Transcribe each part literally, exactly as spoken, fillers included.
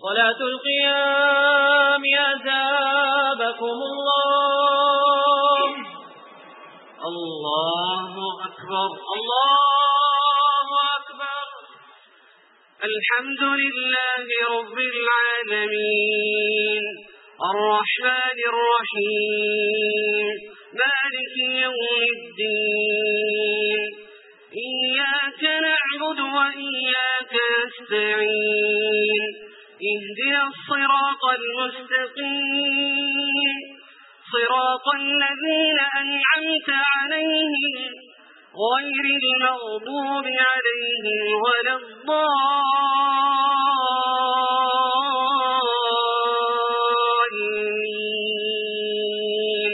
صلاة القيام أثابكم الله. الله أكبر الله أكبر. الحمد لله رب العالمين الرحمن الرحيم مالك يوم الدين إياك نعبد وإياك نستعين اهدنا الصراط المستقيم صراط الذين أنعمت عليهم غير المغضوب عليهم ولا الضالين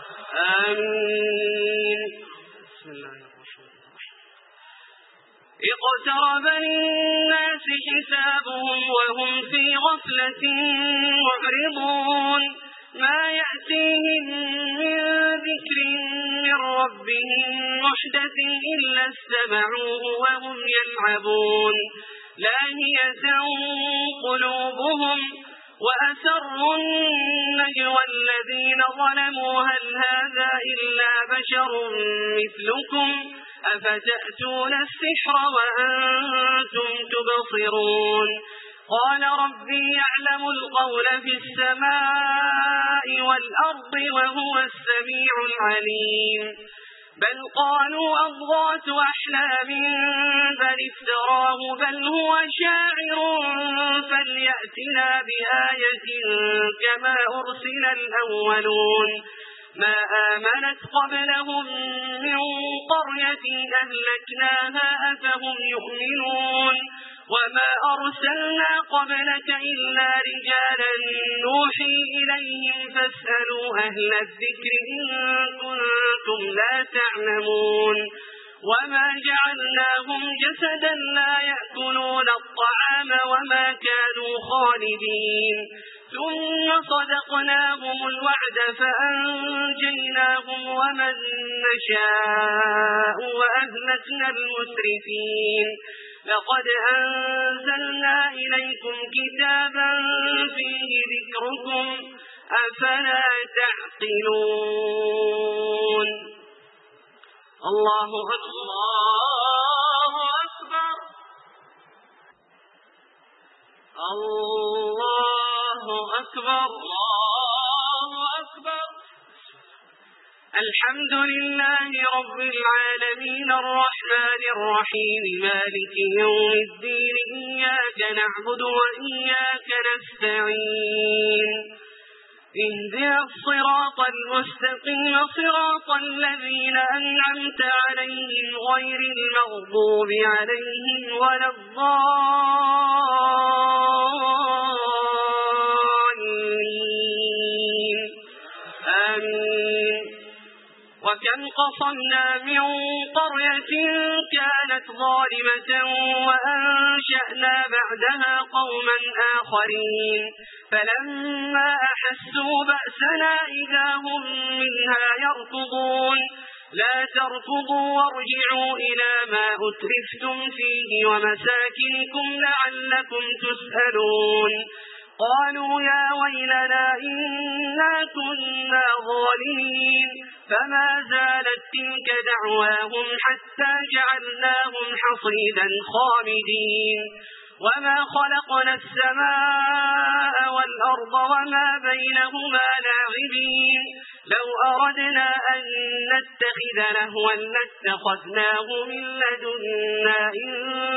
آمين. بسم الله الرحمن الرحيم. اقترب للناس حسابهم وهم في غفلة معرضون ما يأتيهم من ذكر من ربهم محدث إلا استمعوه وهم يلعبون لاهية قلوبهم وأسروا النجوى الذين ظلموا هل هذا إلا بشر مثلكم أفتأتون السحر وأنتم تبصرون قال ربي يعلم القول في السماء والأرض وهو السميع العليم بل قالوا أضغاث أحلام بل افتراه بل هو شاعر فليأتنا بآية كما أرسل الأولون ما آمنت قبلهم من قرية أهلكناها أفهم يؤمنون وما أرسلنا قبلك إلا رجالا نوحي إليهم فاسألوا أهل الذكر إن كنتم لا تعلمون وما جعلناهم جسدا لا يأكلون الطعام وما كانوا خالدين ثم صدقناهم الوعد فأنجيناهم ومن نشاء وأهلكنا المسرفين لقد أنزلنا إليكم كتابا فيه ذكركم أفلا تعقلون. الله أكبر الله أكبر الله أكبر الله أكبر. الحمد لله رب العالمين الرحمن الرحيم مالك يوم الدين إياك نعبد وإياك نستعين اهدنا الصراط المستقيم صراط الذين أنعمت عليهم غير المغضوب عليهم ولا الضالين آمين. وكم قصمنا من قرية كانت ظالمة وأنشأنا بعدها قوما آخرين فلما أحسوا بأسنا إذا هم منها يركضون لا تركضوا وارجعوا إلى ما أترفتم فيه ومساكنكم لعلكم تسألون قالوا يا ويلنا إنا كنا ظالمين فما زالت تلك دعواهم حتى جعلناهم حصيدا خامدين وما خلقنا السماء والأرض وما بينهما لاعبين لو أردنا أن نتخذ لهوا لاتخذناه من لدنا إن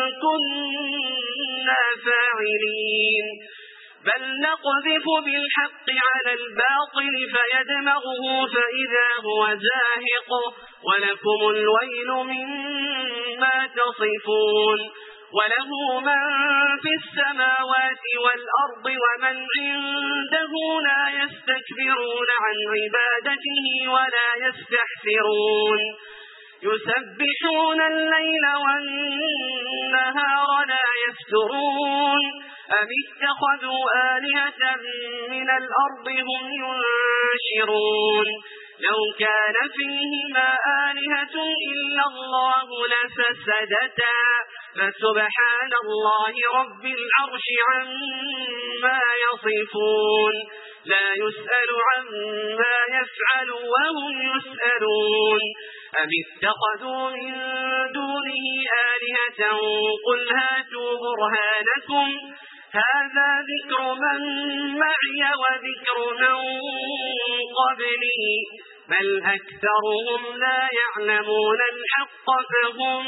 كنا فاعلين بل نقذف بالحق على الباطل فيدمغه فإذا هو زاهق ولكم الويل مما تصفون وله من في السماوات والأرض ومن عنده لا يستكبرون عن عبادته ولا يستحسرون يسبحون الليل والنهار لا يفترون أم اتخذوا آلهة من الأرض هم ينشرون لو كان فيهما آلهة إلا الله لفسدتا فسبحان الله رب العرش عما يصفون لا يسأل عما يفعل وهم يسألون أم اتخذوا من دونه آلهة قل هاتوا برهانكم هذا ذكر من معي وذكر من قبلي بل أكثرهم لا يعلمون الحق فهم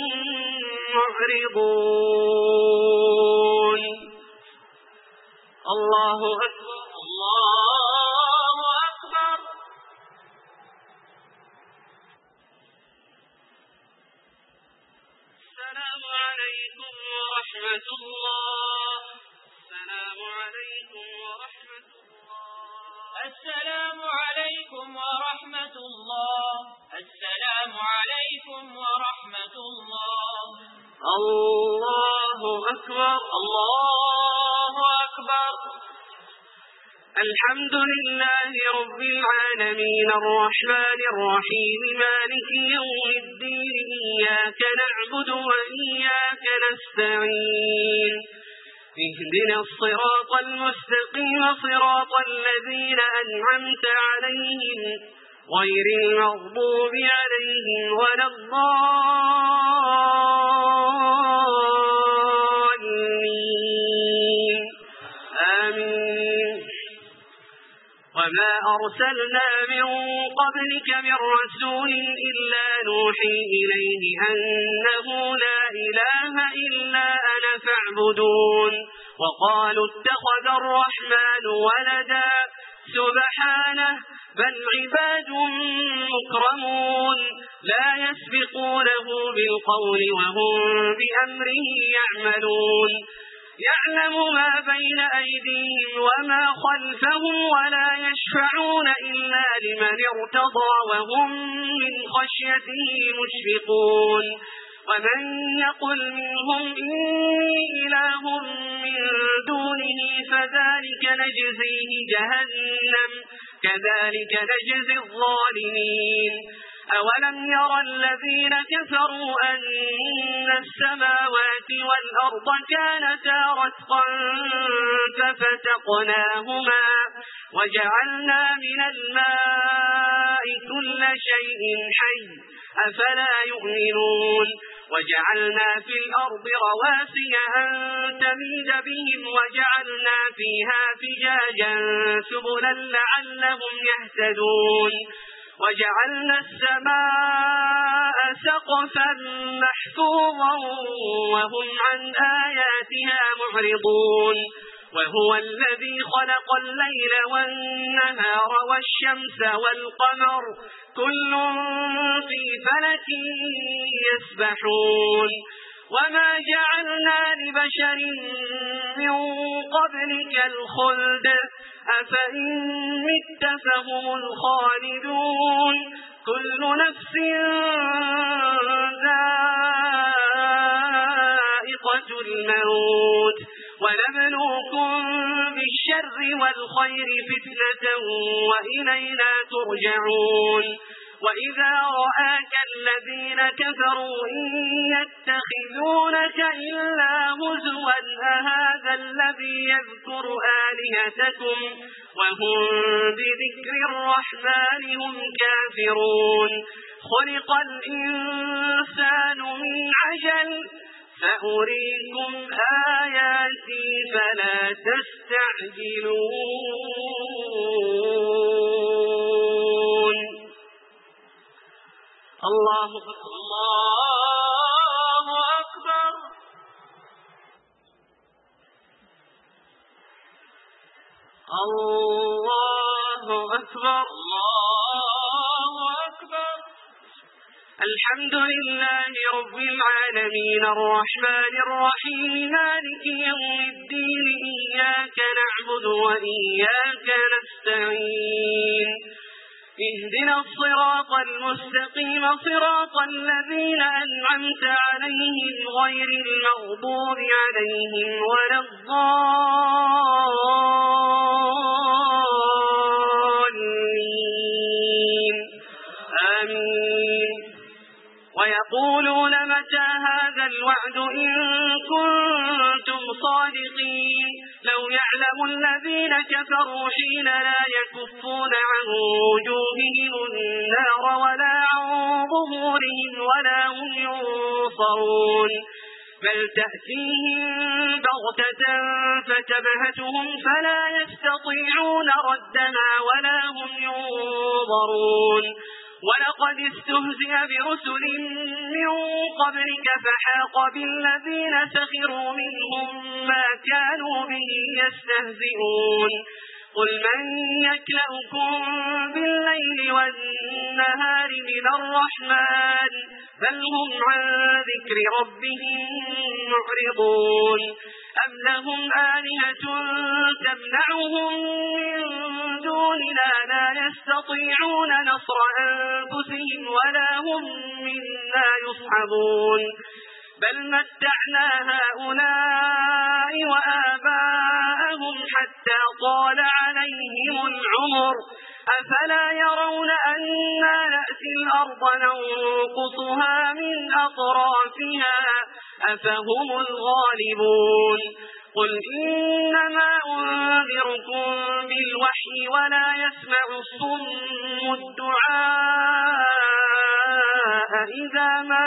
معرضون. الله أكبر الله أكبر. السلام عليكم ورحمة الله. السلام عليكم ورحمة الله. السلام عليكم ورحمة الله. السلام عليكم ورحمة الله. الله أكبر الله أكبر. الحمد لله رب العالمين الرحمن الرحيم مالك يوم الدين إياك نعبد وإياك نستعين اهدنا الصراط المستقيم صراط الذين أنعمت عليهم غير المغضوب عليهم ولا الضالين آمين. وما أرسلنا من قبلك من رسول إلا نوحي إليه أنه لا إله إلا أنا فاعبدون. وقالوا اتخذ الرحمن ولدا سبحانه بل عباد مكرمون لا يسبقونه بالقول وهم بأمره يعملون. يعلم ما بين أيديهم وما خلفهم ولا يشفعون إلا لمن ارتضى وهم من خشيته مشفقون. ومن يقل منهم إني إله من دونه فذلك نجزيه جهنم كذلك نجزي الظالمين. أولم يرى الذين كفروا أن السماوات والأرض كانتا رتقا ففتقناهما وجعلنا من الماء كل شيء حي أفلا يؤمنون. وجعلنا في الأرض رواسي أن تميد بهم وجعلنا فيها فجاجا سبلا لعلهم يهتدون. وجعلنا السماء سقفا محفوظا وهم عن آياتها معرضون. وهو الذي خلق الليل والنهار والشمس والقمر كل في فلك يسبحون. وما جعلنا لبشر من قبلك الخلد أفإن مت فهم الخالدون. كل نفس ذائقة الموت ونبلوكم بالشر والخير فتنة وإلينا ترجعون. وإذا رآك الذين كفروا إن يتخذونك إلا هزوا أهذا الذي يذكر آلهتكم وهم بذكر الرحمن هم كافرون. خلق الإنسان من عجل سأريكم آياتي فلا تستعجلون. الله الله أكبر. الله أكبر الله أكبر. الحمد لله رب العالمين الرحمن الرحيم مالك يوم الدين إياك نعبد وإياك نستعين اهدنا الصراط المستقيم صراط الذين أنعمت عليهم غير المغضوب عليهم ولا الضالين آمين. ويقولون متى هذا الوعد إن يعلم الذين كفروا حين لا يكفون عن وجوههم النار ولا عن ظهورهم ولا هم ينصرون بل تأتيهم بغتة فتبهتهم فلا يستطيعون ردها ولا هم ينظرون ولقد استهزئ برسل من قبلك فحاق بالذين سخروا منهم ما كانوا به يستهزئون قل من يكلأكم بالليل والنهار من الرحمن بل هم عن ذكر ربهم معرضون أم لهم آلهة تمنعهم من دوننا لا يستطيعون نصر أنفسهم ولا هم منا يصحبون بل متعنا هؤلاء وآباءهم حتى طال عليهم العمر أفلا يرون أنا نأتي الأرض ننقصها من أطرافها أفهم الغالبون قل إنما أنذركم بالوحي ولا يسمع الصم الدعاء إذا ما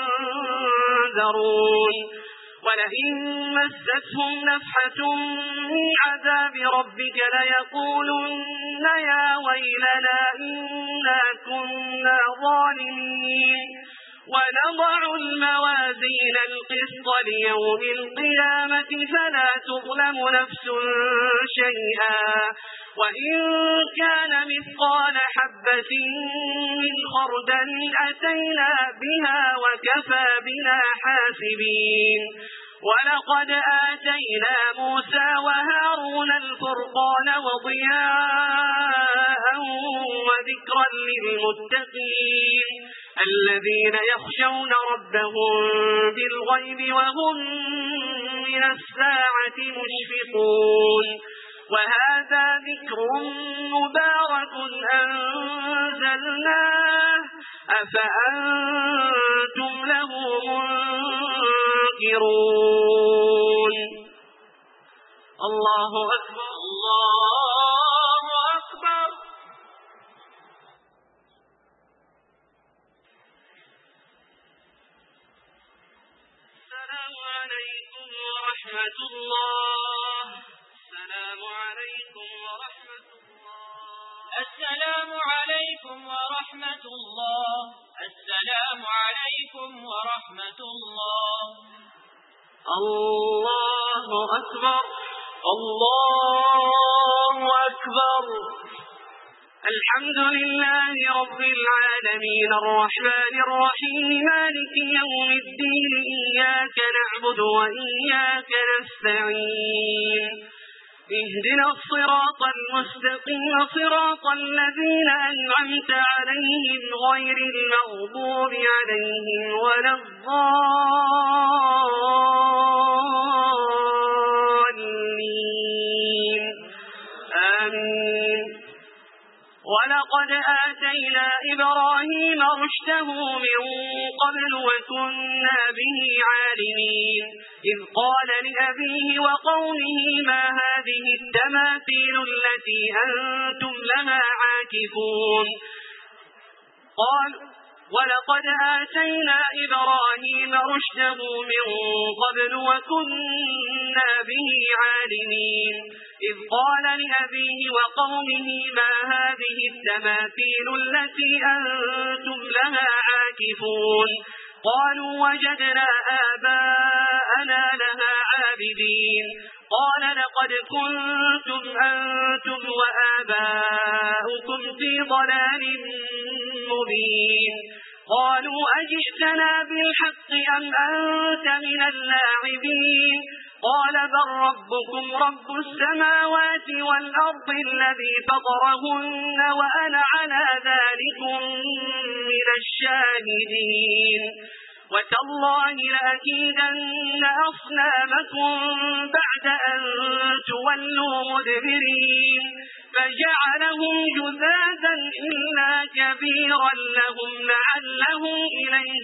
ينذرون ولئن مستهم نفحة من عذاب ربك ليقولن يا ويلنا إنا كنا ظالمين ونضع الموازين القسط ليوم القيامة فلا تظلم نفس شيئا وإن كان مثقال حبة من خردل أتينا بها وكفى بنا حاسبين ولقد آتينا موسى وهارون الفرقان وضياء وذكرا للمتقين الذين يخشون ربهم بالغيب وهم من الساعة مشفقون وهذا ذكر مبارك أنزلناه أفأنتم له منكرون الله أكبر الله أكبر السلام عليكم ورحمة الله السلام عليكم ورحمة الله السلام عليكم ورحمة الله السلام عليكم ورحمة الله الله أكبر الله أكبر الحمد لله رب العالمين الرحمن الرحيم مالك يوم الدين إياك نعبد وإياك نستعين اهدنا الصراط المستقيم صراط الذين أنعمت عليهم غير المغضوب عليهم ولا الضالين آمين ولقد آتينا إبراهيم رشده من قبل وكنا به عالمين إذ قال لأبيه وقومه ما هذه التماثيل التي أنتم لها عاكفون قال ولقد آتينا إبراهيم رشده من قبل وكنا به عالمين إذ قال لأبيه وقومه ما هذه التماثيل التي أنتم لها عاكفون قالوا وجدنا آباءنا لها عابدين قال لقد كنتم أنتم وآباؤكم في ضلال مبين قالوا أجئتنا بالحق أم أنت من اللاعبين قال بل ربكم رب السماوات والأرض الذي فطرهن وأنا على ذلكم من الشاهدين وتالله لأكيدن أصنامكم بعد أن تولوا مدبرين فجعلهم جذاذا إلا كبيرا لهم لعلهم إليه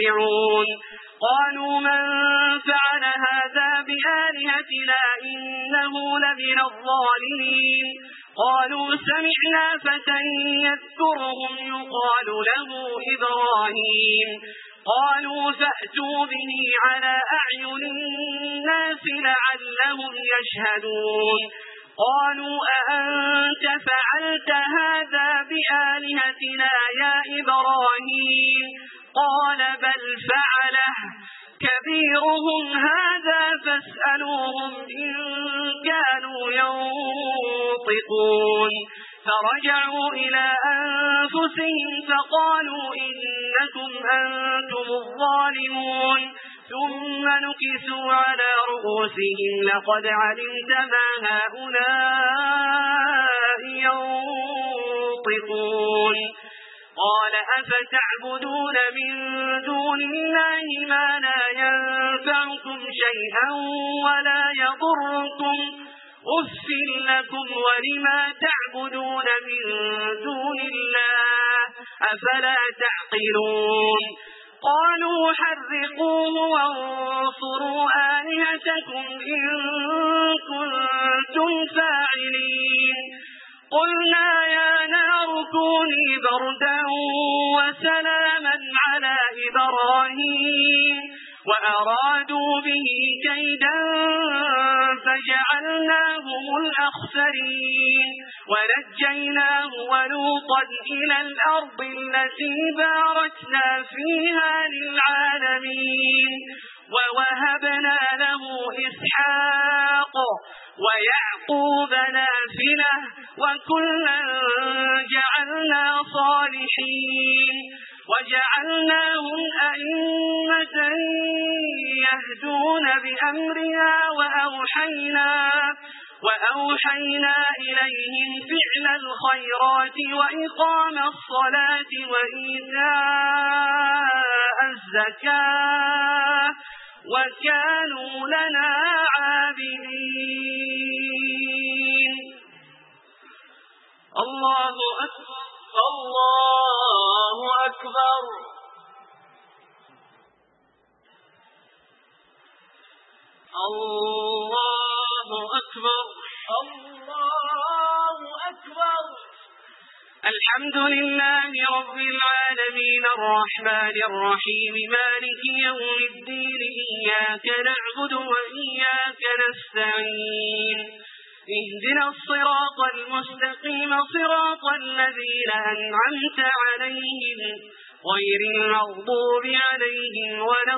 يرجعون قالوا من فعل هذا بآلهتنا إنه إنه لمن الظالمين قالوا سمعنا فتى يذكرهم يقال له إبراهيم قالوا فأتوا به على أعين الناس لعلهم يشهدون قالوا أأنت فعلت هذا بآلهتنا يا إبراهيم قال بل فعله كبيرهم هذا فاسألوهم إن كانوا ينطقون فرجعوا إلى أنفسهم فقالوا إنكم أنتم الظالمون ثم نكسوا على رؤوسهم لقد علمت ما هؤلاء ينطقون قال أفتعبدون من دون الله ما لا ينفعكم شيئا ولا يضركم أف لكم ولما تعبدون من دون الله أفلا تعقلون قالوا حرقوه وانصروا آلهتكم إن كنتم فاعلين قلنا يا نار كوني بردا وسلاما على إبراهيم وأرادوا به كيدا فجعلناهم الأخسرين ونجيناه ولوطا إلى الأرض التي باركنا فيها للعالمين ووهبنا له إسحاق ويعقوب نافلة وكلا جعلنا صالحين وجعلناهم أئمة يهدون بأمرنا وأوحينا, وأوحينا إليهم فعل الخيرات وإقام الصلاة وإيتاء الزكاة وكانوا لنا عابدين الله أكبر الله أكبر الله أكبر الله أكبر الحمد لله رب العالمين الرحمن الرحيم مالك يوم الدين إياك نعبد وإياك نستعين اهدنا الصراط المستقيم صراط الذين أنعمت عليهم غير المغضوب عليهم ولا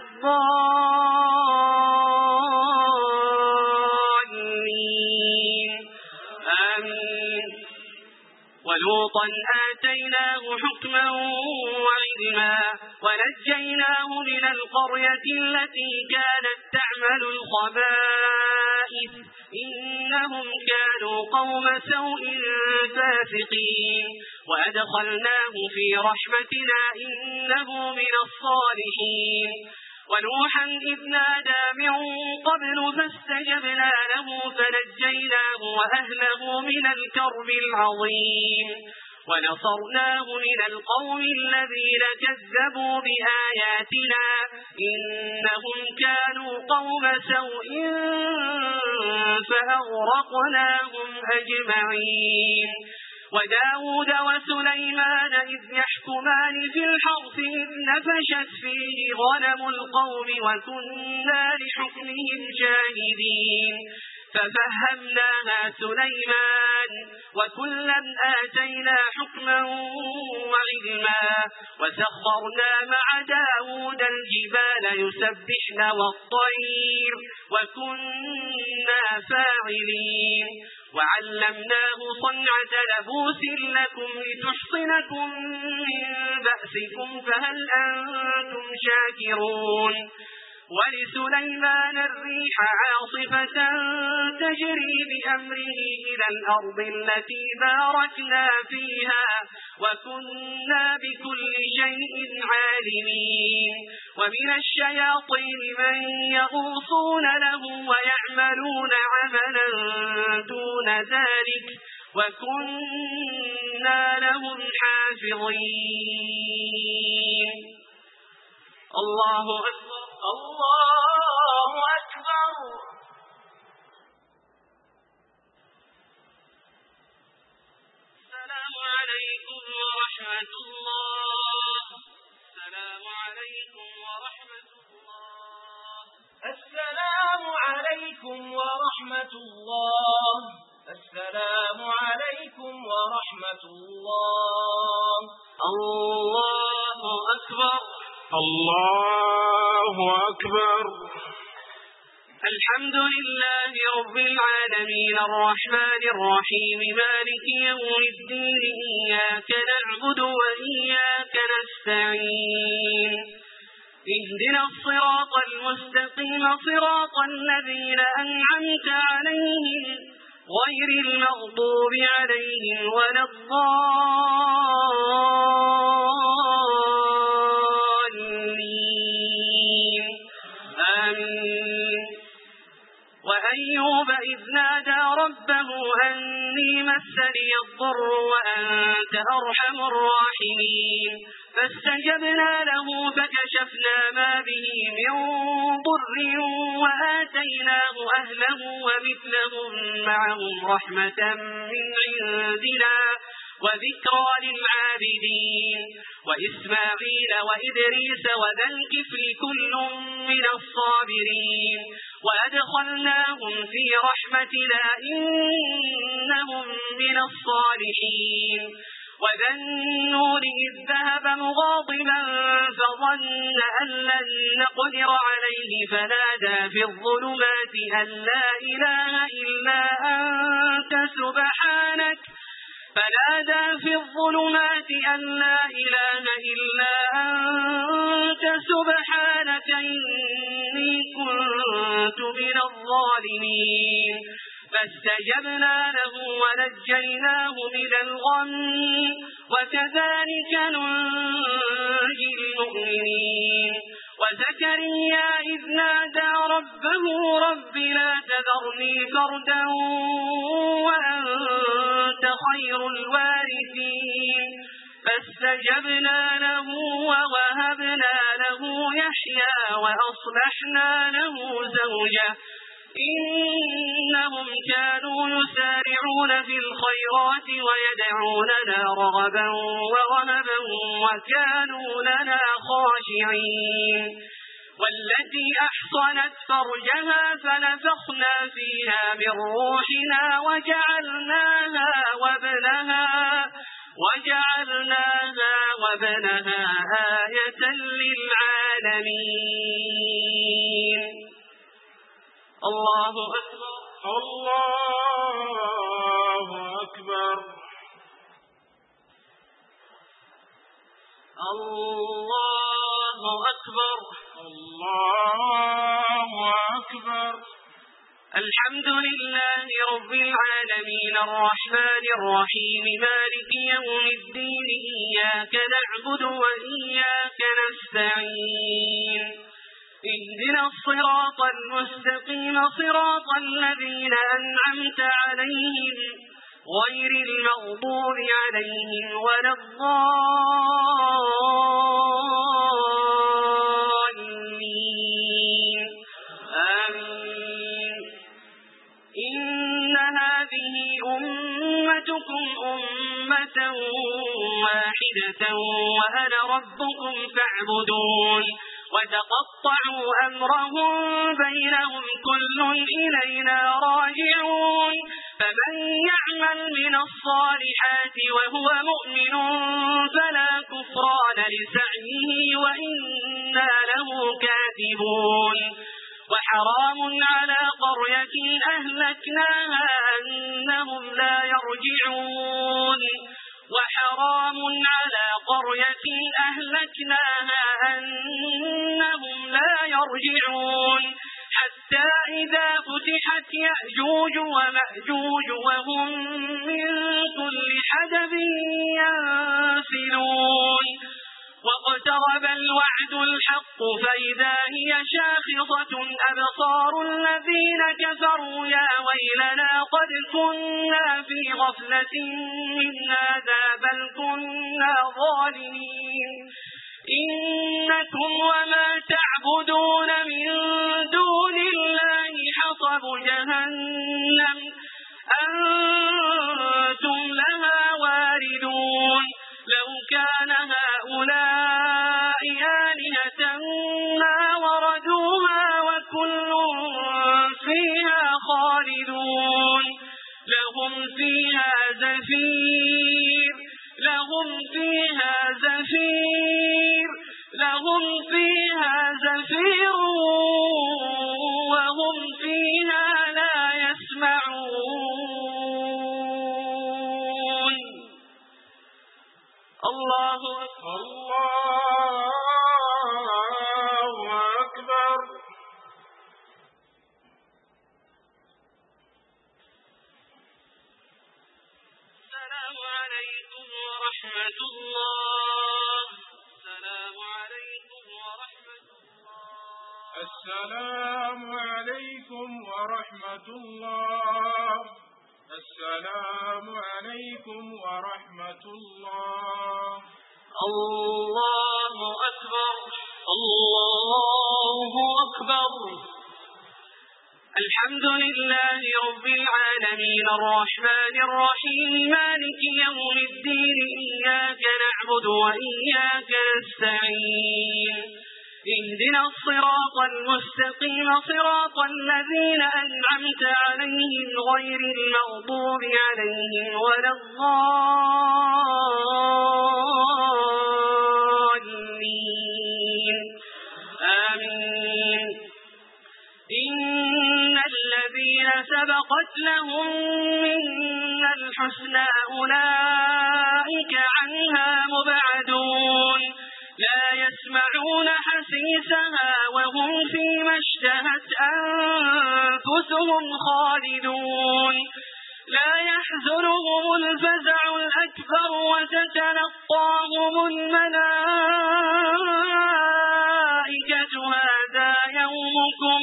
الضالين آمين ولوطا آتيناه حكما وعلما ونجيناه من القرية التي كانت تعمل الخبائث إنهم كانوا قوم سوء فاسقين وأدخلناه في رحمتنا إنه من الصالحين ونوحا إذ نادى من قبل فاستجبنا له فنجيناه وأهله من الكرب العظيم ونصرناه من القوم الذين كذبوا بآياتنا إنهم كانوا قوم سوء فأغرقناهم أجمعين وداود وسليمان إذ يحكمان في الحرث إذ نفشت فيه غنم القوم وكنا لحكمهم شاهدين ففهمناها سليمان وكلا آتينا حكما وعلما وسخرنا مع داود الجبال يسبحن والطير وكنا فاعلين وعلمناه صنعة لبوس لكم لتحصنكم من بأسكم فهل أنتم شاكرون ولسليمان الريح عاصفة تجري بأمره إلى الأرض التي باركنا فيها وكنا بكل شيء عالمين ومن الشياطين من يغوصون له ويعملون عملا دون ذلك وكنا لهم حافظين الله أكبر الله أكبر ورحمة الله. السلام عليكم ورحمة الله. السلام عليكم ورحمة الله. السلام عليكم ورحمة الله. الله أكبر. الله أكبر. الحمد لله رب العالمين الرحمن الرحيم مالك يوم الدين إياك نعبد وإياك نستعين اهدنا الصراط المستقيم صراط الذين أنعمت عليهم غير المغضوب عليهم ولا الضالين آمين. وأيوب إذ نادى ربه أني مسني الضر وأنت أرحم الراحمين فاستجبنا له فكشفنا ما به من ضر وآتيناه أهله ومثلهم معهم رحمة من عندنا وذكرى للعابدين وإسماعيل وإدريس وذا الكفل كل من الصابرين وأدخلناهم في رحمتنا إنهم من الصالحين. وذا النور إذ ذهب مغاضبا فظن أن لن نقدر عليه فنادى في الظلمات أن لا إله إلا أنت سبحانك فنادى في الظلمات أن لا إله إلا أنت سبحانك إني كنت من الظالمين فاستجبنا له ونجيناه من الغم وكذلك ننجي المؤمنين. وزكريا إذ نادى ربه رب لا تذرني فردا وأنت خير الوارثين فاستجبنا له ووهبنا له يحيى وأصلحنا له زوجه إنهم كانوا يسارعون في الخيرات ويدعوننا رغبا ورهبا وكانوا لنا خاشعين. والتي أحصنت فرجها فنفخنا فيها من روحنا وجعلناها وابنها وجعلناها وابنها آية للعالمين. الله أكبر. الله أكبر. الله أكبر. الله أكبر. الحمد لله رب العالمين الرحمن الرحيم مالك يوم الدين إياك نعبد وإياك نستعين اهدنا الصراط المستقيم صراط الذين أنعمت عليهم غير المغضوب عليهم ولا الضالين آمين. إن هذه أمتكم أمة واحدة وأنا ربكم فاعبدون وتقطعوا أمرهم بينهم كل إلينا راجعون فمن يعمل من الصالحات وهو مؤمن فلا كفران لسعيه وإنا له كاتبون. وحرام على قرية أهلكناها أنهم لا يرجعون وحرام على قرية أهلكناها أنهم لا يرجعون حتى إذا فتحت يأجوج ومأجوج وهم من كل حدب ينسلون. واقترب الوعد الحق فإذا هي شاخصة أبصار الذين كفروا يا ويلنا قد كنا في غفلة من هذا بل كنا ظالمين. إنكم وما تعبدون من دون الله حصب جهنم أنتم لها واردون. لو كان خالدون لهم فيها زفير لهم فيها زفير لهم فيها زفير وهم فيها لا يسمعون. الله أكبر. الله أكبر. السلام عليكم ورحمة الله. السلام عليكم ورحمة الله. السلام عليكم ورحمة الله. السلام عليكم ورحمة الله. الله أكبر. الله أكبر. الحمد لله رب العالمين الرحمن الرحيم مالك يوم الدين إياك نعبد وإياك نستعين اهدنا الصراط المستقيم صراط الذين أنعمت عليهم غير المغضوب عليهم ولا الضالين آمين. إن الذين سبقت لهم منا الحسنى أولئك عنها مبعدون لا يسمعون حسيسها وهم فيما اشتهت أنفسهم خالدون لا يحزنهم الفزع الأكبر وتتلقاهم الملائكة هذا يومكم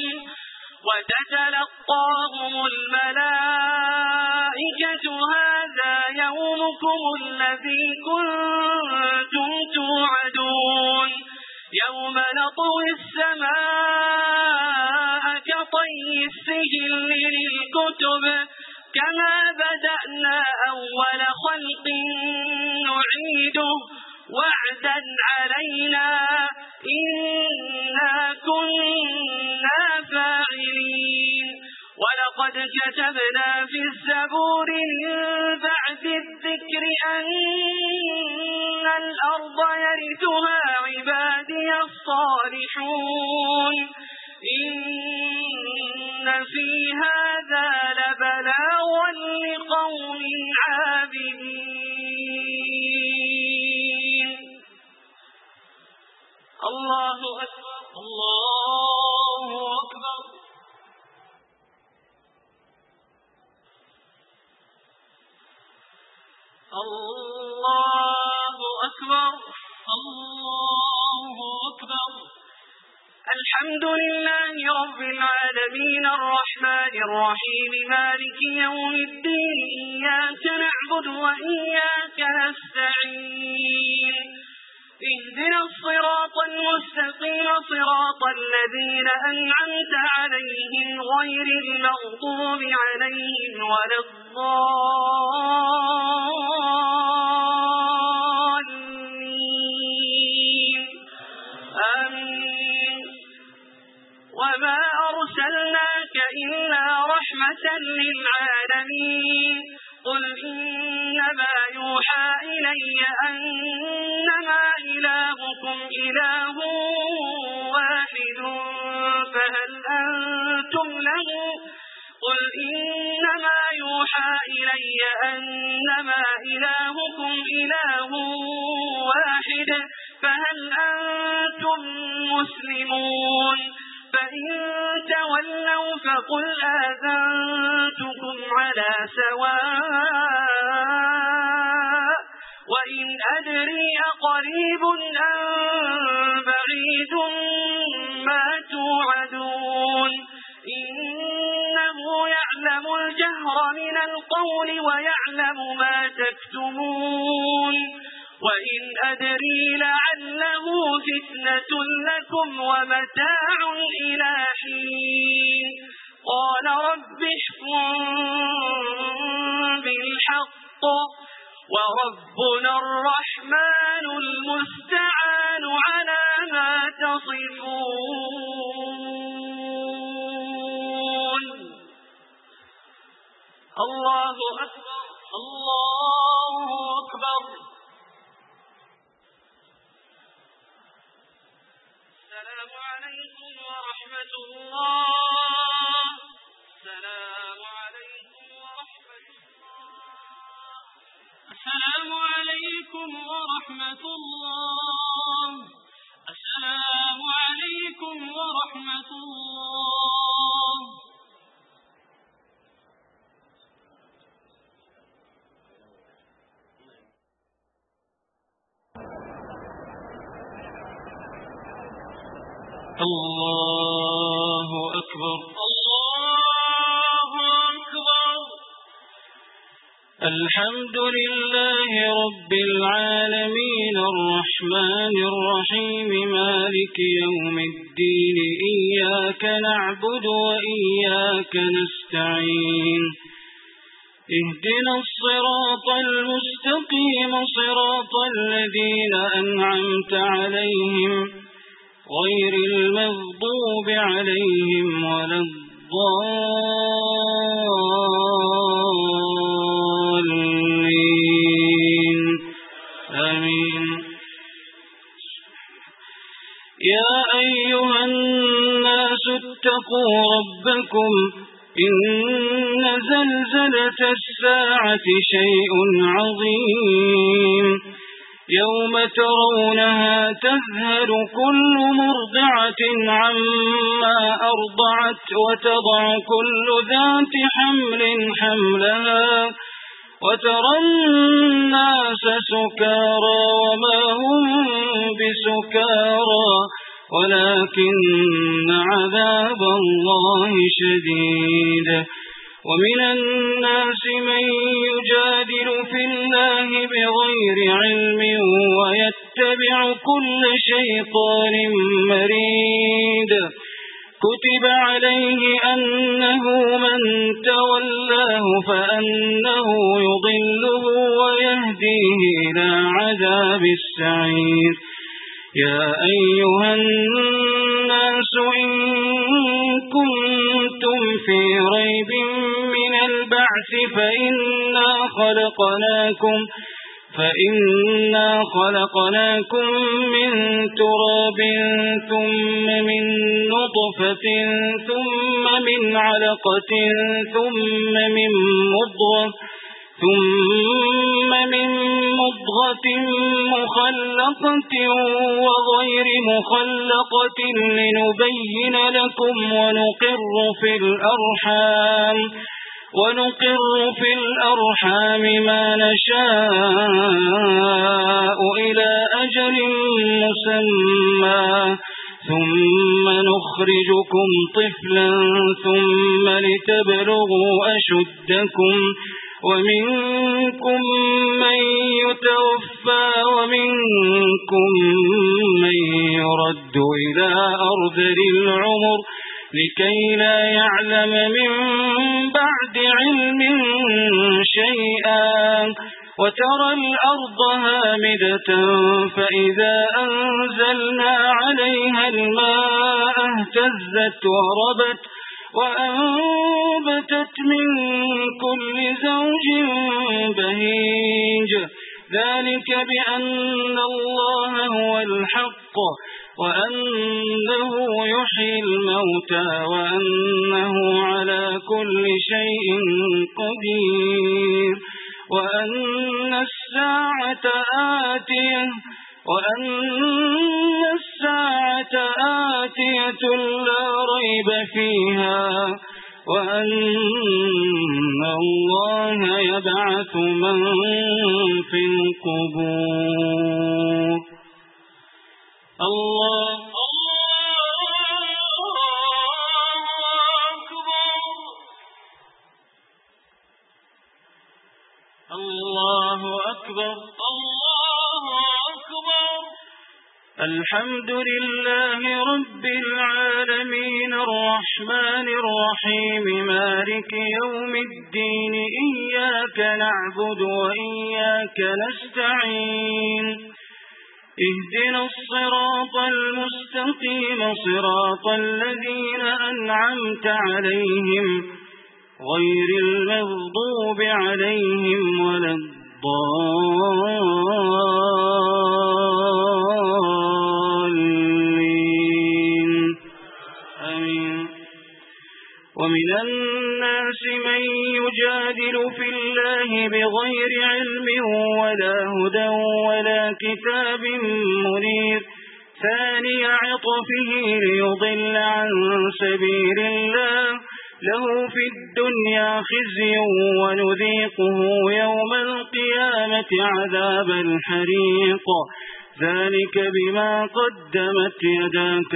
وتتلقاهم الملائكة هذا يومكم الذي كنتم توعدون يوم نطوي السماء كطي السجل للكتب كما بدأنا أول خلق نعيده وعدا علينا إنا كنا فاعلين. ولقد كتبنا في الزبور من بعد الذكر أن الأرض يرثها عبادي الصالحون إن في هذا لبلاغا لقوم عابدين. الله أكبر. الله أكبر. الله أكبر. الله أكبر. الحمد لله رب العالمين الرحمن الرحيم مالك يوم الدين إياك نعبد وإياك نستعين اهدنا الصراط المستقيم صراط الذين أنعمت عليهم غير المغضوب عليهم ولا الضالين آمين. وما أرسلناك إلا رحمة للعالمين قل إنما يوحى إلي أنما إلهكم إله واحد فهل أنتم له قل إنما يوحى إلي أنما إلهكم إله واحد فهل أنتم مسلمون فإن تولوا فقل آذنتكم على سواء وإن أدري أقريب أم بعيد ما توعدون إنه يعلم الجهر من القول ويعلم ما تكتمون وإن أدري لعله فتنة لكم ومتاع إلى حين قال رب احكم بالحق وربنا الرحمن المستعان على ما تصفون. الله أكبر الله أكبر. السلام عليكم ورحمة الله. السلام عليكم ورحمة الله. السلام عليكم ورحمة الله. السلام عليكم ورحمة الله. الله أكبر الله أكبر. الحمد لله رب العالمين الرحمن الرحيم مالك يوم الدين إياك نعبد وإياك نستعين اهدنا الصراط المستقيم صراط الذين أنعمت عليهم غير المغضوب عليهم ولا الضالين آمين. يا أيها الناس اتقوا ربكم إن زلزلة الساعة شيء عظيم يوم ترونها تذهل كل مرضعة عما أرضعت وتضع كل ذات حمل حملها وترى الناس سكارى وما هم بسكارى ولكن عذاب الله شديد. ومن الناس من يجادل في الله بغير علم ويتبع كل شيطان مريد كتب عليه أنه من تولاه فأنه يضله ويهديه إلى عذاب السعير. يا أيها الناس إن كنتم في ريب من البعث فإنا خلقناكم فإنا خلقناكم من تراب ثم من نطفة ثم من علقة ثم من مضغة ثم من مضغة مخلقة وغير مخلقة لنبين لكم ونقر في الأرحام ونقر في الأرحام ما نشاء إلى أجل مسمى ثم نخرجكم طفلا ثم لتبلغوا أشدكم ومنكم من يتوفى ومنكم من يرد إلى أرذل العمر لكي لا يعلم من بعد علم شيئا وترى الأرض هامدة فإذا أنزلنا عليها الماء اهتزت وربت وأنبتت من كل زوج بهيج ذلك بأن الله هو الحق وأنه يحيي الموتى وأنه على كل شيء قدير وأن الساعة آتية وأن الساعة آتية لا ريب فيها وأن الله يبعث من في القبور. الله الله أكبر الله أكبر. الحمد لله رب العالمين الرحمن الرحيم مالك يوم الدين إياك نعبد وإياك نستعين اهدنا الصراط المستقيم صراط الذين أنعمت عليهم غير المغضوب عليهم ولا الضالين آمين. ومن الناس من يجادل في الله بغير علم ولا هدى ولا كتاب منير ثاني عطفه ليضل عن سبيل الله له في الدنيا خزي ونذيقه يوم القيامة عذاب الحريق ذلك بما قدمت يداك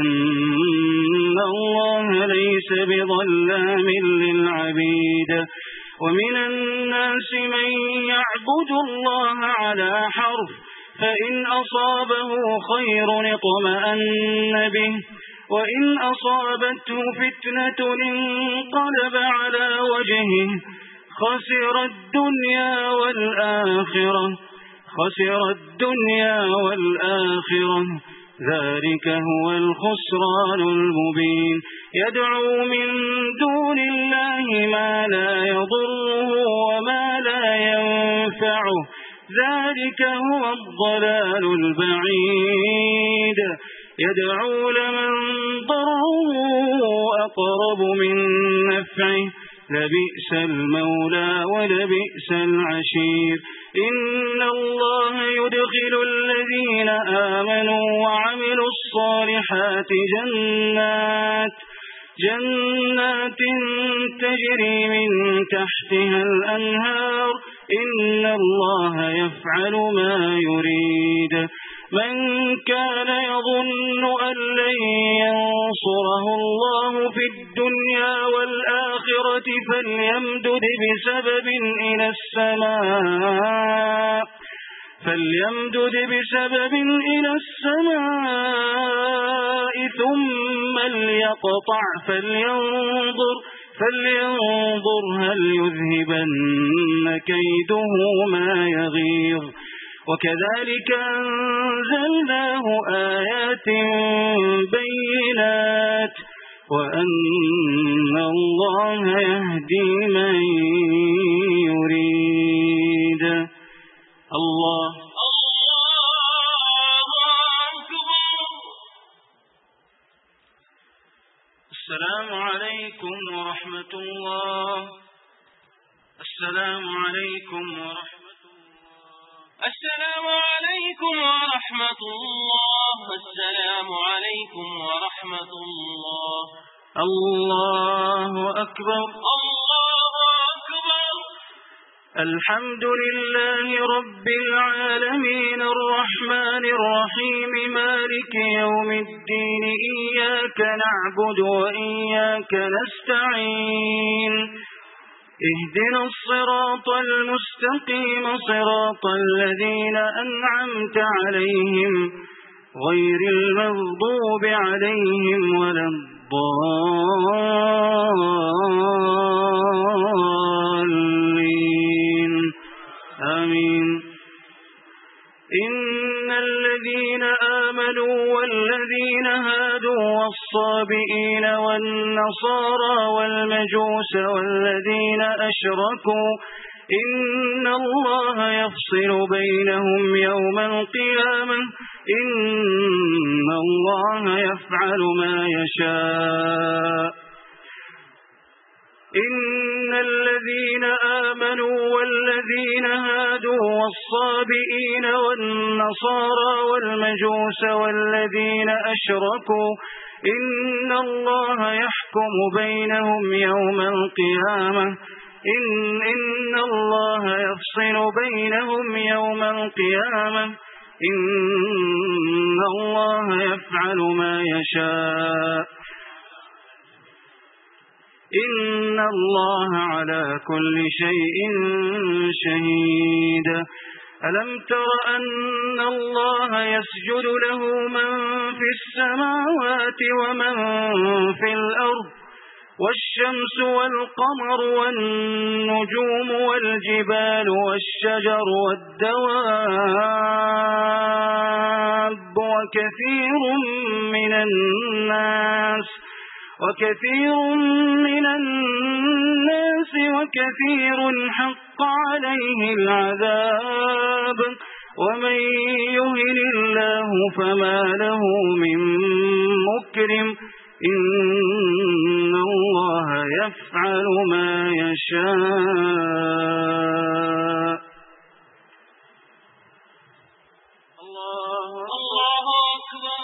وأن الله ليس بظلام للعبيد. ومن الناس من يعبد الله على حرف فإن أصابه خير اطمأن به وإن أصابته فتنة انقلب على وجهه خسر الدنيا والآخرة خسر الدنيا والآخرة ذلك هو الخسران المبين. يدعو من دون الله ما لا يضره وما لا ينفعه ذلك هو الضلال البعيد. يدعو لمن ضره أقرب من نفعه لبئس المولى ولبئس العشير. إن الله يدخل الذين آمنوا وعملوا الصالحات جنات جنات تجري من تحتها الأنهار إن الله يفعل ما يريد. من كان يظن أن لن ينصره الله في الدنيا والآخرة فليمدد بسبب إلى السماء فليمدد بسبب إلى السماء ثم ليقطع فلينظر فلينظر هل يذهبن كيده ما يغيظ. وكذلك أنزلناه آيات بينات وأن الله يهدي من يريد. الله السلام عليكم ورحمة الله. السلام عليكم ورحمة الله. السلام عليكم ورحمة الله. السلام عليكم ورحمة الله. الله أكبر. الله أكبر. الحمد لله رب العالمين الرحمن الرحيم مالك يوم الدين إياك نعبد وإياك نستعين اهدنا الصراط المستقيم صراط الذين أنعمت عليهم غير المغضوب عليهم ولا الضالين آمين. إن الذين آمنوا والذين هادوا والصابئين والنصارى والمجوس والذين أشركوا إن الله يفصل بينهم يوم القيامة إن الله يفعل ما يشاء. إن الذين آمنوا والذين هادوا والصابئين والنصارى والمجوس والذين أشركوا إن الله يحكم بينهم يوم القيامة إن, إن الله يفصل بينهم يوم القيامة إن الله يفعل ما يشاء. إن الله على كل شيء شهيد. ألم تر أن الله يسجد له من في السماوات ومن في الأرض والشمس والقمر والنجوم والجبال والشجر والدواب وكثير من الناس وكثير من الناس وكثير حق عليه العذاب ومن يهن الله فما له من مكرم إن الله يفعل ما يشاء. الله الله أكبر.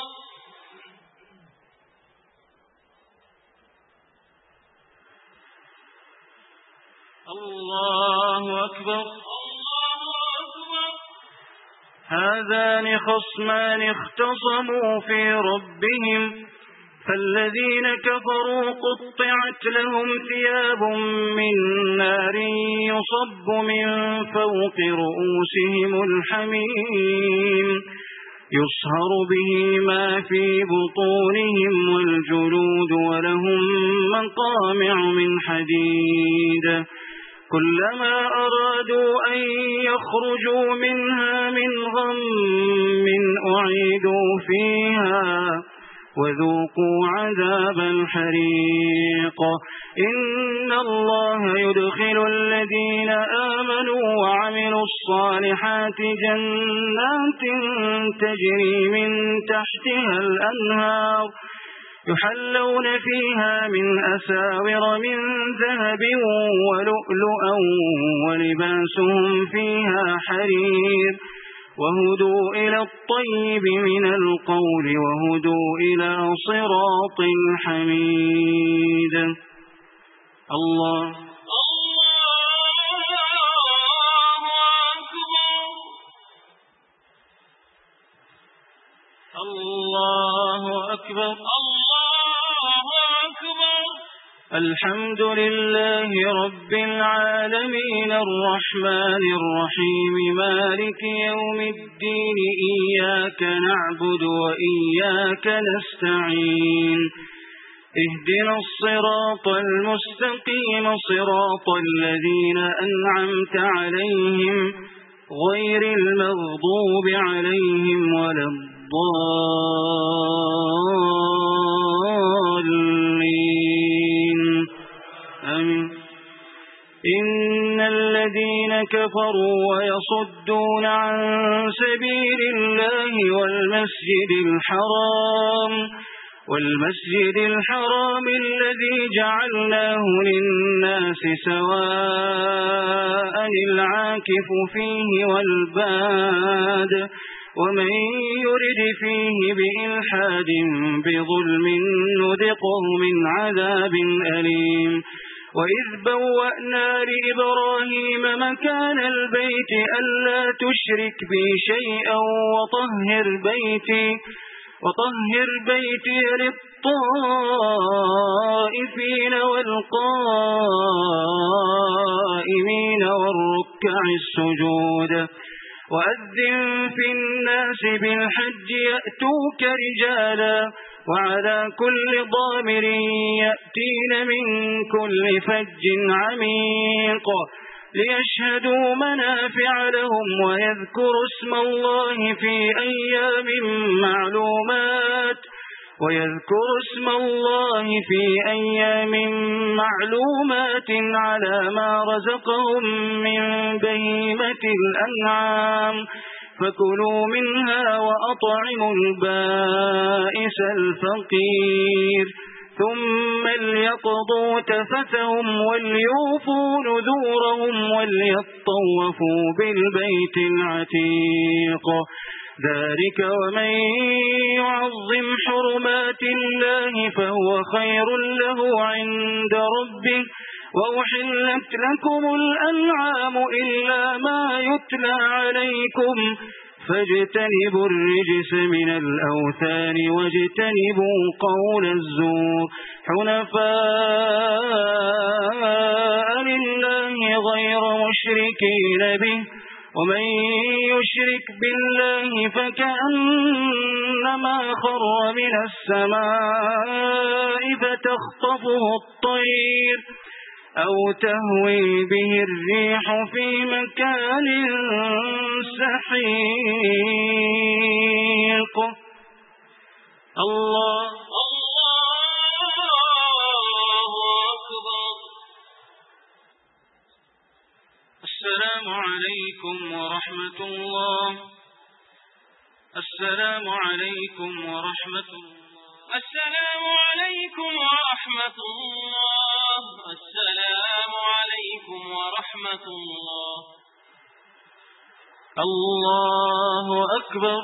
الله أكبر. هذان خصمان اختصموا في ربهم فالذين كفروا قطعت لهم ثياب من نار يصب من فوق رؤوسهم الحميم يصهر به ما في بطونهم والجلود ولهم مقامع من حديد كلما أرادوا أن يخرجوا منها من غم أعيدوا فيها وذوقوا عذاب الحريق إن الله يدخل الذين آمنوا وعملوا الصالحات جنات تجري من تحتها الأنهار يحلون فيها من أساور من ذهب ولؤلؤا ولباسهم فيها حرير وهدوا إلى الطيب من القول وهدوا إلى صراط الحميد. الله الله أكبر. الحمد لله رب العالمين الرحمن الرحيم مالك يوم الدين إياك نعبد وإياك نستعين اهدنا الصراط المستقيم صراط الذين أنعمت عليهم غير المغضوب عليهم ولا الضالين آمين. إن الذين كفروا ويصدون عن سبيل الله والمسجد الحرام والمسجد الحرام الذي جعلناه للناس سواء العاكف فيه والباد ومن يرد فيه بإلحاد بظلم نذقه من عذاب أليم. وإذ بوأنا لإبراهيم مكان البيت ألا تشرك بي شيئا وطهر بيتي وطهر بيتي للطائفين والقائمين والركع السجود وأذن في الناس بالحج يأتوك رجالا وعلى كل ضامر يأتين من كل فج عميق ليشهدوا منافع لهم ويذكروا اسم الله في أيام معلومات ويذكر اسم الله في أيام معلومات على ما رزقهم من بهيمة الأنعام فكلوا منها وأطعموا البائس الفقير ثم ليقضوا تفثهم وليوفوا نذورهم وليطوفوا بالبيت العتيق ذلك ومن يعظم حرمات الله فهو خير له عند ربه وأحلت لكم الأنعام إلا ما يتلى عليكم فاجتنبوا الرجس من الأوثان واجتنبوا قول الزور حنفاء لله غير مشركين به ومن يشرك بالله فكأنما خر من السماء فتخطفه الطير أو تهوي به الريح في مكان سحيق. الله السلام عليكم ورحمة الله. السلام عليكم ورحمة الله. السلام عليكم ورحمة الله. السلام عليكم ورحمة الله. الله أكبر.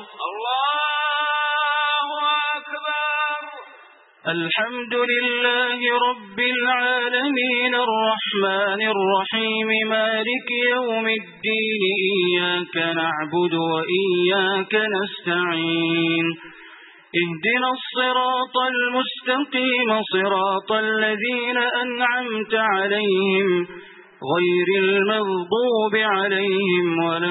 الله أكبر. الحمد لله رب العالمين الرحمن الرحيم مالك يوم الدين إياك نعبد وإياك نستعين اهدنا الصراط المستقيم صراط الذين أنعمت عليهم غير المغضوب عليهم ولا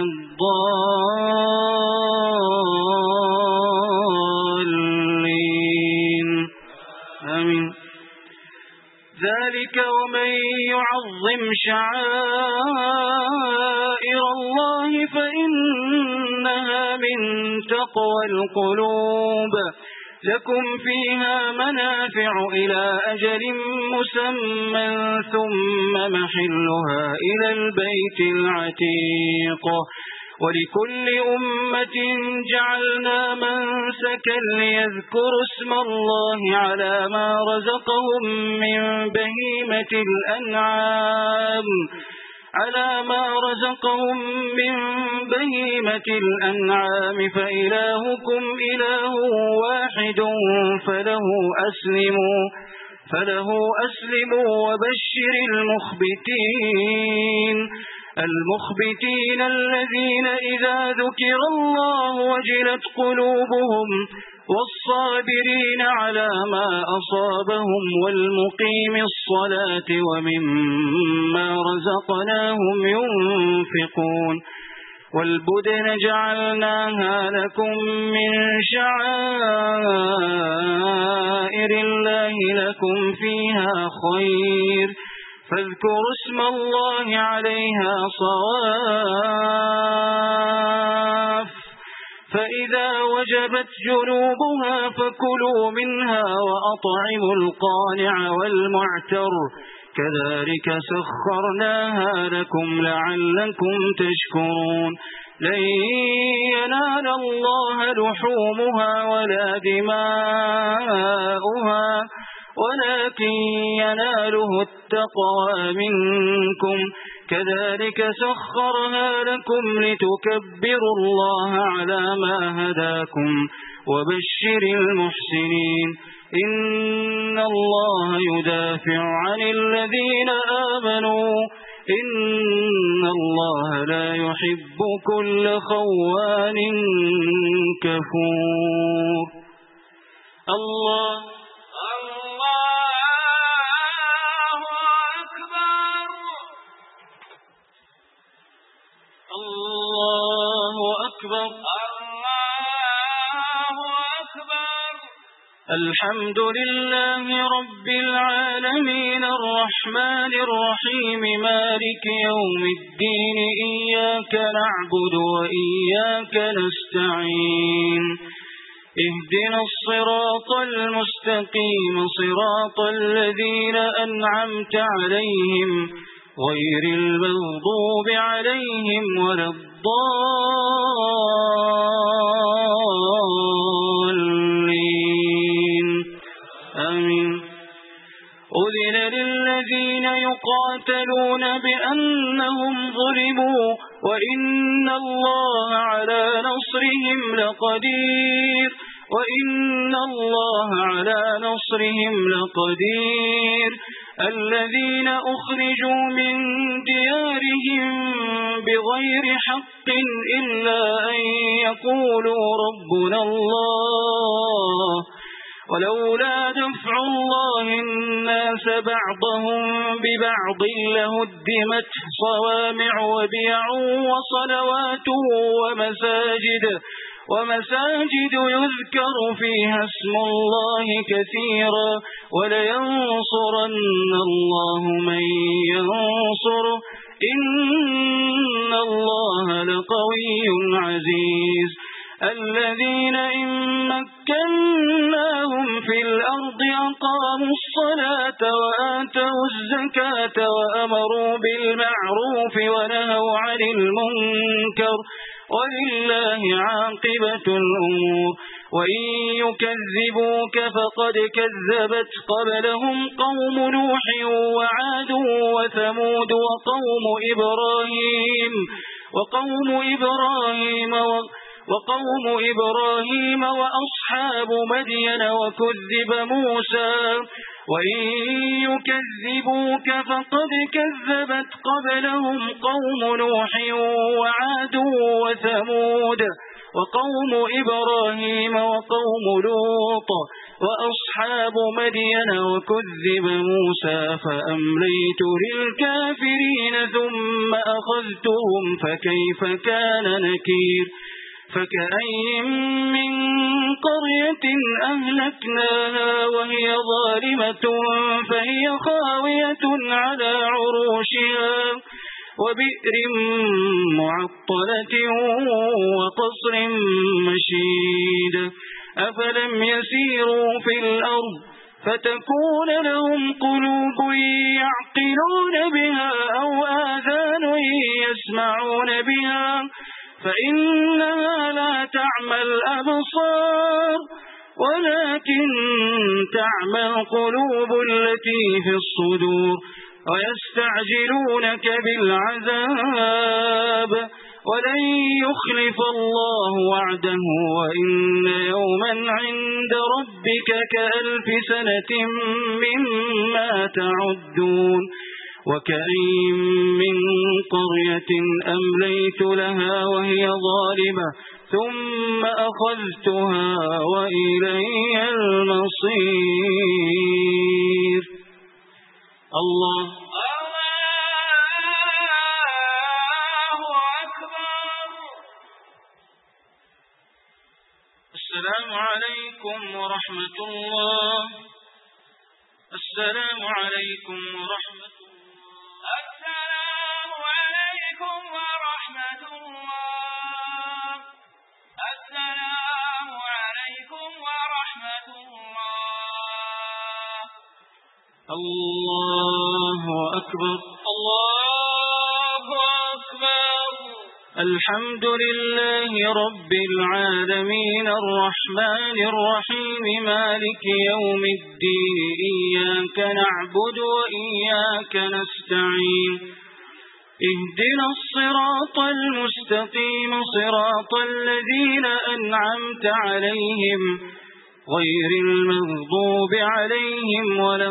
الضالين آمين. ذلك ومن يعظم شعائر الله فإنها من تقوى القلوب لكم فيها منافع إلى أجل مسمى ثم محلها إلى البيت العتيق ولكل أمة جعلنا منسكا ليذكروا اسم الله على ما رزقهم من بهيمة الأنعام على ما رزقهم من بهيمة الأنعام فإلهكم إله واحد فله أسلموا فله أسلموا وبشر المخبتين المخبتين الذين إذا ذكر الله وجلت قلوبهم والصابرين على ما أصابهم والمقيم الصلاة ومما رزقناهم ينفقون والبدن جعلناها لكم من شعائر الله لكم فيها خير فاذكروا اسم الله عليها صواف فإذا وجبت جنوبها فكلوا منها وأطعموا القانع والمعتر كذلك سخرناها لكم لعلكم تشكرون لن ينال الله لحومها ولا دماؤها ولكن يناله التقوى منكم كذلك سخرها لكم لتكبروا الله على ما هداكم وبشر المحسنين إن الله يدافع عن الذين آمنوا إن الله لا يحب كل خوان كفور. الله الله أكبر. الله أكبر. الحمد لله رب العالمين الرحمن الرحيم مالك يوم الدين إياك نعبد وإياك نستعين اهدنا الصراط المستقيم صراط الذين أنعمت عليهم غير المغضوب عليهم ولا الضالين آمين. أذن للذين يقاتلون بأنهم ظلموا وإن الله على نصرهم لقدير وإن الله على نصرهم لقدير. الذين أخرجوا من ديارهم بغير حق إلا أن يقولوا ربنا الله ولولا دفع الله الناس بعضهم ببعض لهدمت صوامع وبيع وصلوات ومساجد ومساجد يذكر فيها اسم الله كثيرا ولينصرن الله من ينصره إن الله لقوي عزيز. الذين إن مكناهم في الأرض أقاموا الصلاة وآتوا الزكاة وأمروا بالمعروف ونهوا عن المنكر ولله عاقبة الأمور وإن يكذبوك فقد كذبت قبلهم قوم نوح وعاد وثمود وقوم إبراهيم وقوم إبراهيم وقوم إبراهيم وأصحاب مدين وكذب موسى وإن يكذبوك فقد كذبت قبلهم قوم نوح وعاد وثمود وقوم إبراهيم وقوم لوط وأصحاب مدين وكذب موسى فأمليت للكافرين ثم أخذتهم فكيف كان نكير فكأي من قرية أهلكناها وهي ظالمة فهي خاوية على عروشها وبئر معطلة وقصر مشيد أفلم يسيروا في الأرض فتكون لهم قلوب يعقلون بها أو آذان يسمعون بها فإنها لا تعمى الأبصار ولكن تعمى القلوب التي في الصدور ويستعجلونك بالعذاب ولن يخلف الله وعده وإن يوما عند ربك كألف سنة مما تعدون وكأين من قرية أمليت لها وهي ظالمة ثم أخذتها وإلي المصير. الله الله أكبر. السلام عليكم ورحمة الله. السلام عليكم ورحمة الله. السلام عليكم ورحمة الله. السلام عليكم ورحمة الله. الله أكبر. الله أكبر. الحمد لله رب العالمين الرحمن الرحيم مالك يوم الدين إياك نعبد وإياك نستعين اهدنا الصراط المستقيم صراط الذين أنعمت عليهم غير المغضوب عليهم ولا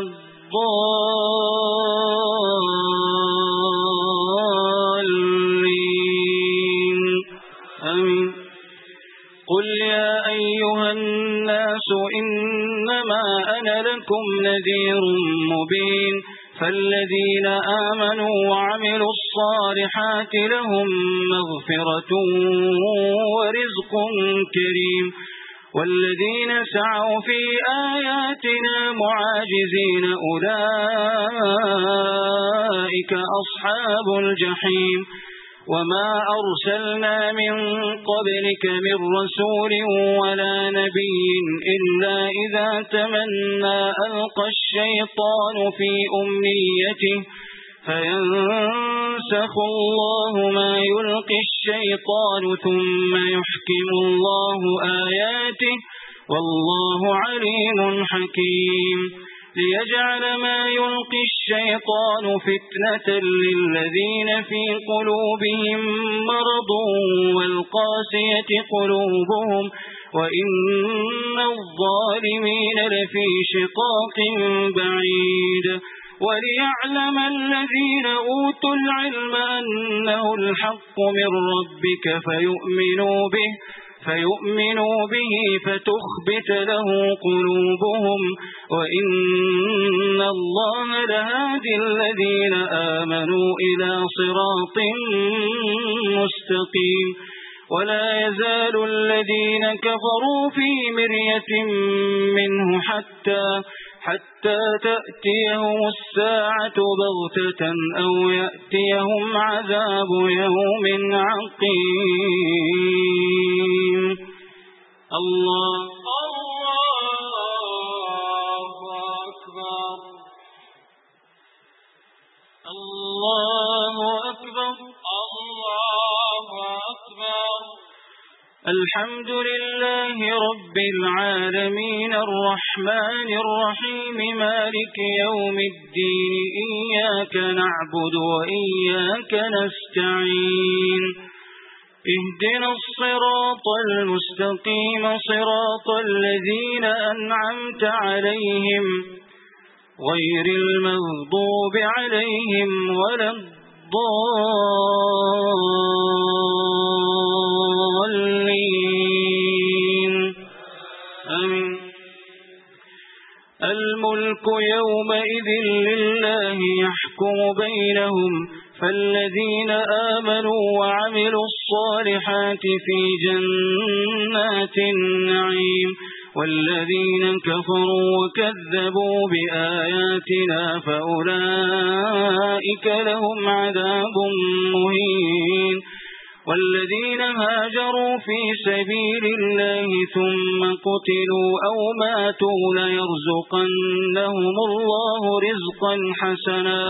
الضالين آمين. قل يا أيها الناس إنما أنا لكم نذير مبين فالذين آمنوا وعملوا الصالحات لهم مغفرة ورزق كريم والذين سعوا في آياتنا معاجزين أولئك أصحاب الجحيم. وما أرسلنا من قبلك من رسول ولا نبي إلا إذا تمنى ألقى الشيطان في أمنيته فينسخ الله ما يلقي الشيطان ثم يحكم الله آياته والله عليم حكيم. ليجعل ما يلقي الشيطان فتنة للذين في قلوبهم مرض والقاسية قلوبهم وإن الظالمين لفي شقاق بعيد. وليعلم الذين أوتوا العلم أنه الحق من ربك فيؤمنوا به فيؤمنوا به فتخبت له قلوبهم وإن الله لهادي الذين آمنوا إلى صراط مستقيم. ولا يزال الذين كفروا في مرية منه حتى حتى تأتيهم الساعة بغتة أو يأتيهم عذاب يوم عقيم. الله الله أكبر. الحمد لله رب العالمين الرحمن الرحيم مالك يوم الدين إياك نعبد وإياك نستعين اهدنا الصراط المستقيم صراط الذين أنعمت عليهم غير المغضوب عليهم ولا الضالين آمين. الملك يومئذ لله يحكم بينهم فالذين آمنوا وعملوا الصالحات في جنات النعيم والذين كفروا وكذبوا بآياتنا فأولئك لهم عذاب مهين والذين هاجروا في سبيل الله ثم قتلوا أو ماتوا ليرزقنهم الله رزقا حسنا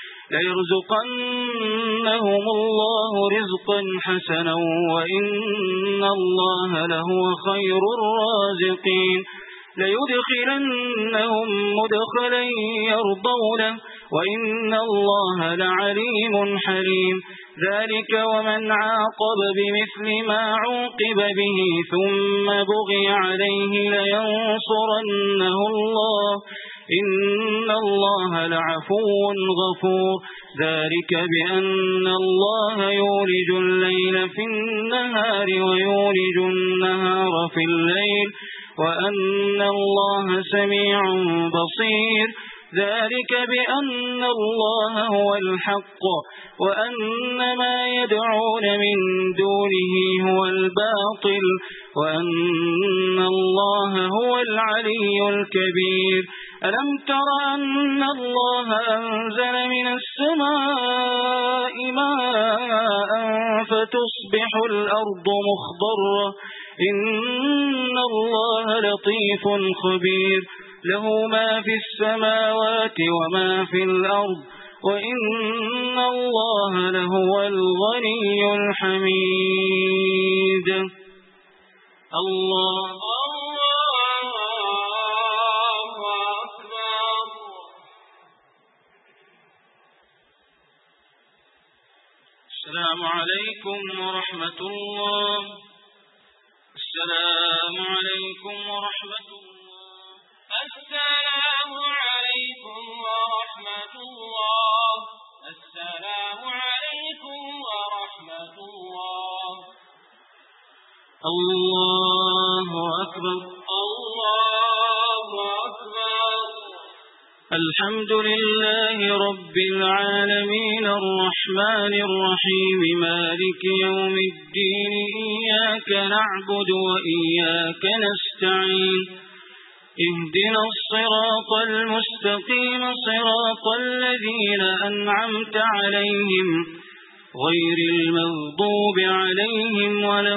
ليرزقنهم الله رزقا حسنا وإن الله لهو خير الرازقين ليدخلنهم مدخلا يرضونه وإن الله لعليم حليم ذلك ومن عاقب بمثل ما عوقب به ثم بغي عليه لينصرنه الله إن الله لعفو غفور ذلك بأن الله يولج الليل في النهار ويولج النهار في الليل وأن الله سميع بصير ذلك بأن الله هو الحق وأن ما يدعون من دونه هو الباطل وأن الله هو العلي الكبير ألم تر أن الله أنزل من السماء ماء فتصبح الأرض مخضرة إن الله لطيف خبير له ما في السماوات وما في الأرض وإن الله لهو الغني الحميد الله السلام عليكم ورحمة الله السلام عليكم ورحمة الله السلام عليكم ورحمة الله السلام عليكم ورحمة الله الله أكبر الله أكبر الحمد لله رب العالمين الرحمن الرحيم مالك يوم الدين إياك نعبد وإياك نستعين اهدنا الصراط المستقيم صراط الذين أنعمت عليهم غير المغضوب عليهم ولا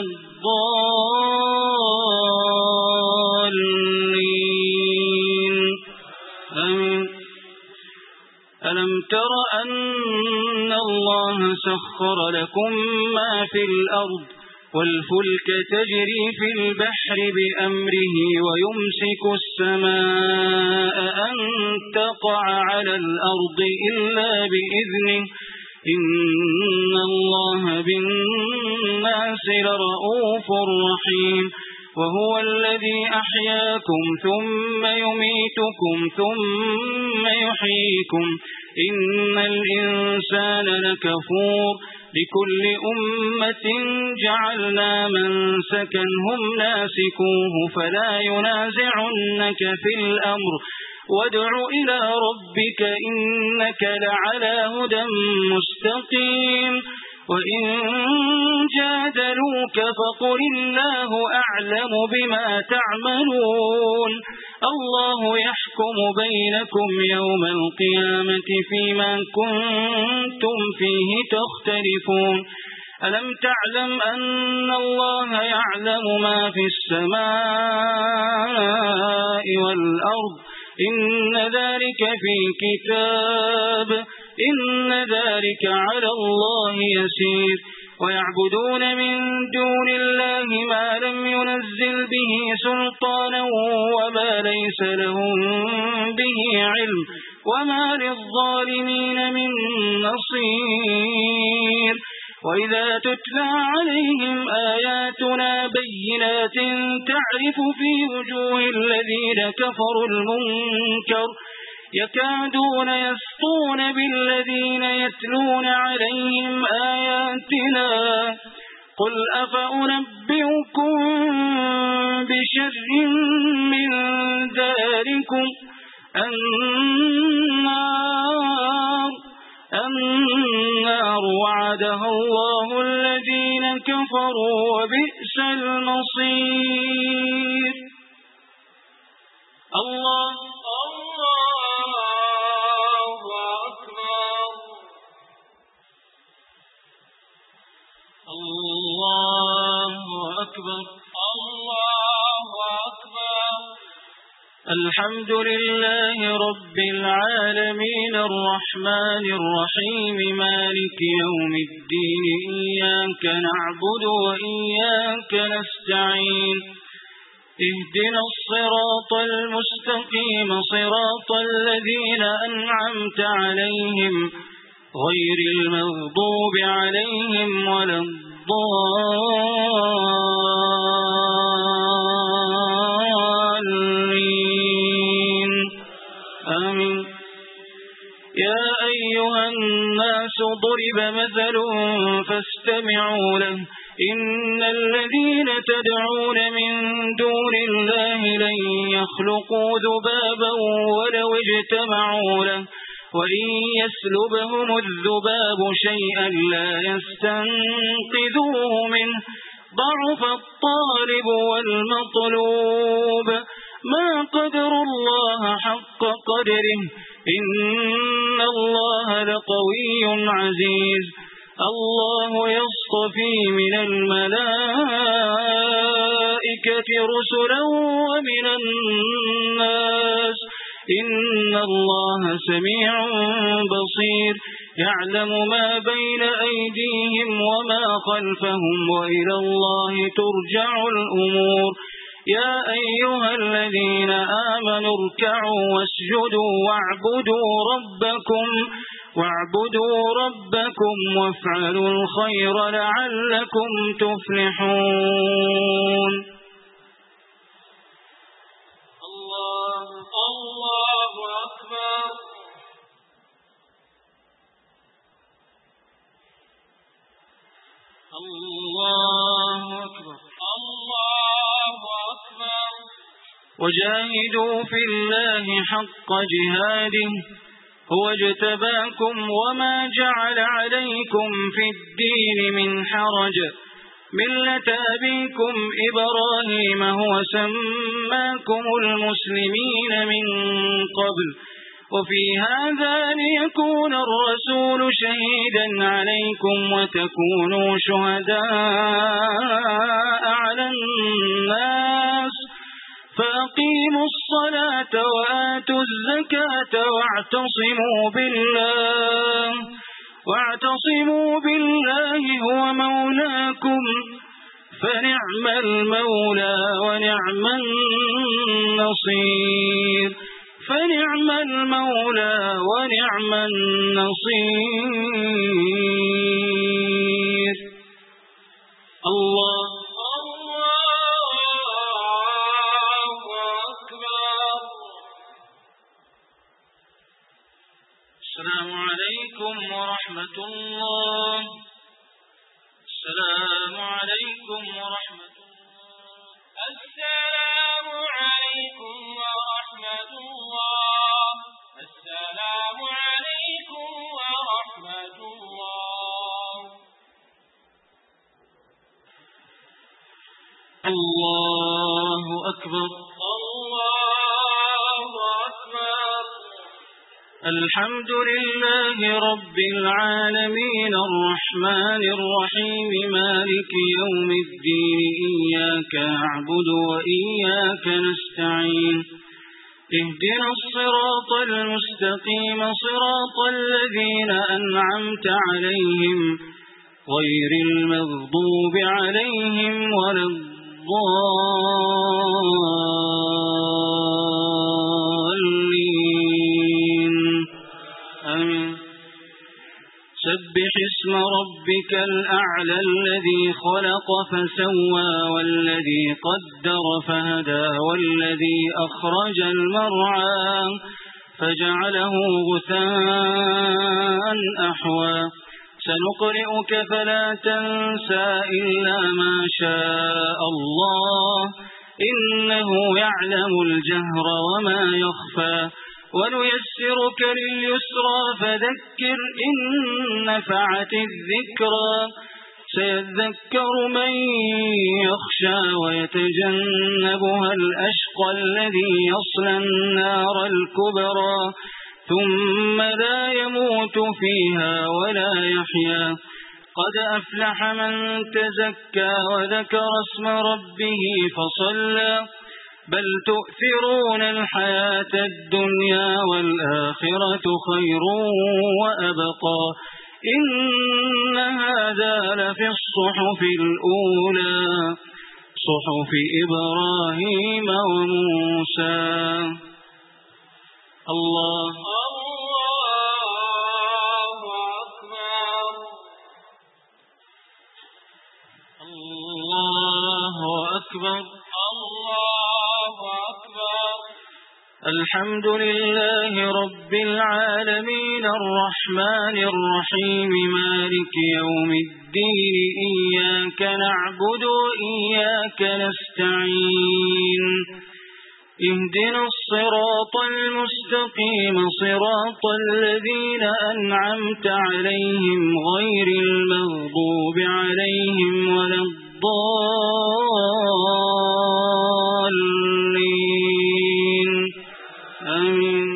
الضالين آمين. ألم تر أن الله سخر لكم ما في الأرض والفلك تجري في البحر بأمره ويمسك السماء أن تقع على الأرض إلا بإذنه إن الله بالناس لرؤوف رحيم وهو الذي أحياكم ثم يميتكم ثم يحييكم إن الإنسان لكفور لكل أمة جعلنا منسكا هم ناسكوه فلا ينازعنك في الأمر وادع إلى ربك إنك لعلى هدى مستقيم وإن جادلوك فقل الله أعلم بما تعملون الله يحكم بينكم يوم القيامة فيما كنتم فيه تختلفون ألم تعلم أن الله يعلم ما في السماء والأرض إن ذلك في كتاب إن ذلك على الله يسير ويعبدون من دون الله ما لم ينزل به سلطانا وما ليس لهم به علم وما للظالمين من نصير. وإذا تتلى عليهم آياتنا بينات تعرف في وجوه الذين كفروا المنكر يكادون يسطون بالذين يتلون عليهم آياتنا قل أفأنبئكم بشر من ذلكم النار النار وعدها الله الذين كفروا وبئس المصير. الله الله أكبر الله أكبر الله أكبر. الحمد لله رب العالمين الرحمن الرحيم مالك يوم الدين إياك نعبد وإياك نستعين اهدنا الصراط المستقيم صراط الذين أنعمت عليهم غير المغضوب عليهم ولا الضالين آمين. يا أيها الناس ضرب مثل فاستمعوا له إن الذين تدعون من دون الله لن يخلقوا ذبابا ولو اجتمعوا له وإن يسلبهم الذباب شيئا لا يستنقذوه منه ضعف الطالب والمطلوب ما قدر الله حق قدره إن الله لقوي عزيز. الله يصطفي من الملائكة رسلا ومن الناس إن الله سميع بصير يعلم ما بين أيديهم وما خلفهم وإلى الله ترجع الأمور. يا أيها الذين آمنوا اركعوا واسجدوا واعبدوا ربكم واعبدوا ربكم وافعلوا الخير لعلكم تفلحون. الله الله أكبر الله أكبر الله أكبر. وجاهدوا في الله حق جهاده هو اجتباكم وما جعل عليكم في الدين من حرج ملة أبيكم إبراهيم هو سماكم المسلمين من قبل وفي هذا ليكون الرسول شهيدا عليكم وتكونوا شهداء على الناس فأقيموا الصلاة وآتوا الزكاة واعتصموا بالله واعتصموا بالله هو مولاكم فنعم المولى ونعم النصير فنعم المولى ونعم النصير. الله السلام عليكم ورحمة الله. السلام عليكم ورحمة الله. السلام عليكم ورحمة الله. السلام عليكم ورحمة الله. الله أكبر الله أكبر. الحمد لله رب العالمين الرحمن الرحيم مالك يوم الدين إياك نعبد وإياك نستعين اهدنا الصراط المستقيم صراط الذين أنعمت عليهم غير المغضوب عليهم ولا الضالين آمين. سبح اسم ربك الأعلى الذي خلق فسوى والذي قدر فهدى والذي أخرج المرعى فجعله غثاء أحوى سنقرئك فلا تنسى إلا ما شاء الله إنه يعلم الجهر وما يخفى ونيسرك لليسرى فذكر إن نفعت الذكرى سيذكر من يخشى ويتجنبها الأشقى الذي يصلى النار الكبرى ثم لا يموت فيها ولا يحيا قد أفلح من تزكى وذكر اسم ربه فصلى بل تؤثرون الحياة الدنيا والآخرة خير وأبقى إن هذا لفي الصحف الأولى صحف إبراهيم وموسى. الله الله أكبر الله أكبر. الحمد لله رب العالمين الرحمن الرحيم مالك يوم الدين إياك نعبد وإياك نستعين اهدنا الصراط المستقيم صراط الذين أنعمت عليهم غير المغضوب عليهم ولا الضالين آمين.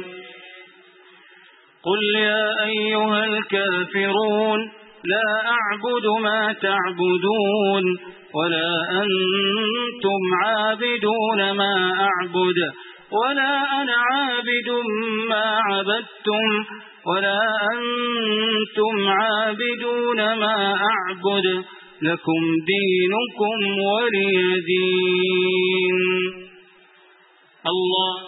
قل يا أيها الكافرون لا أعبد ما تعبدون ولا أنتم عابدون ما أعبد ولا أنا عابد ما عبدتم ولا أنتم عابدون ما أعبد لكم دينكم ولي دين. الله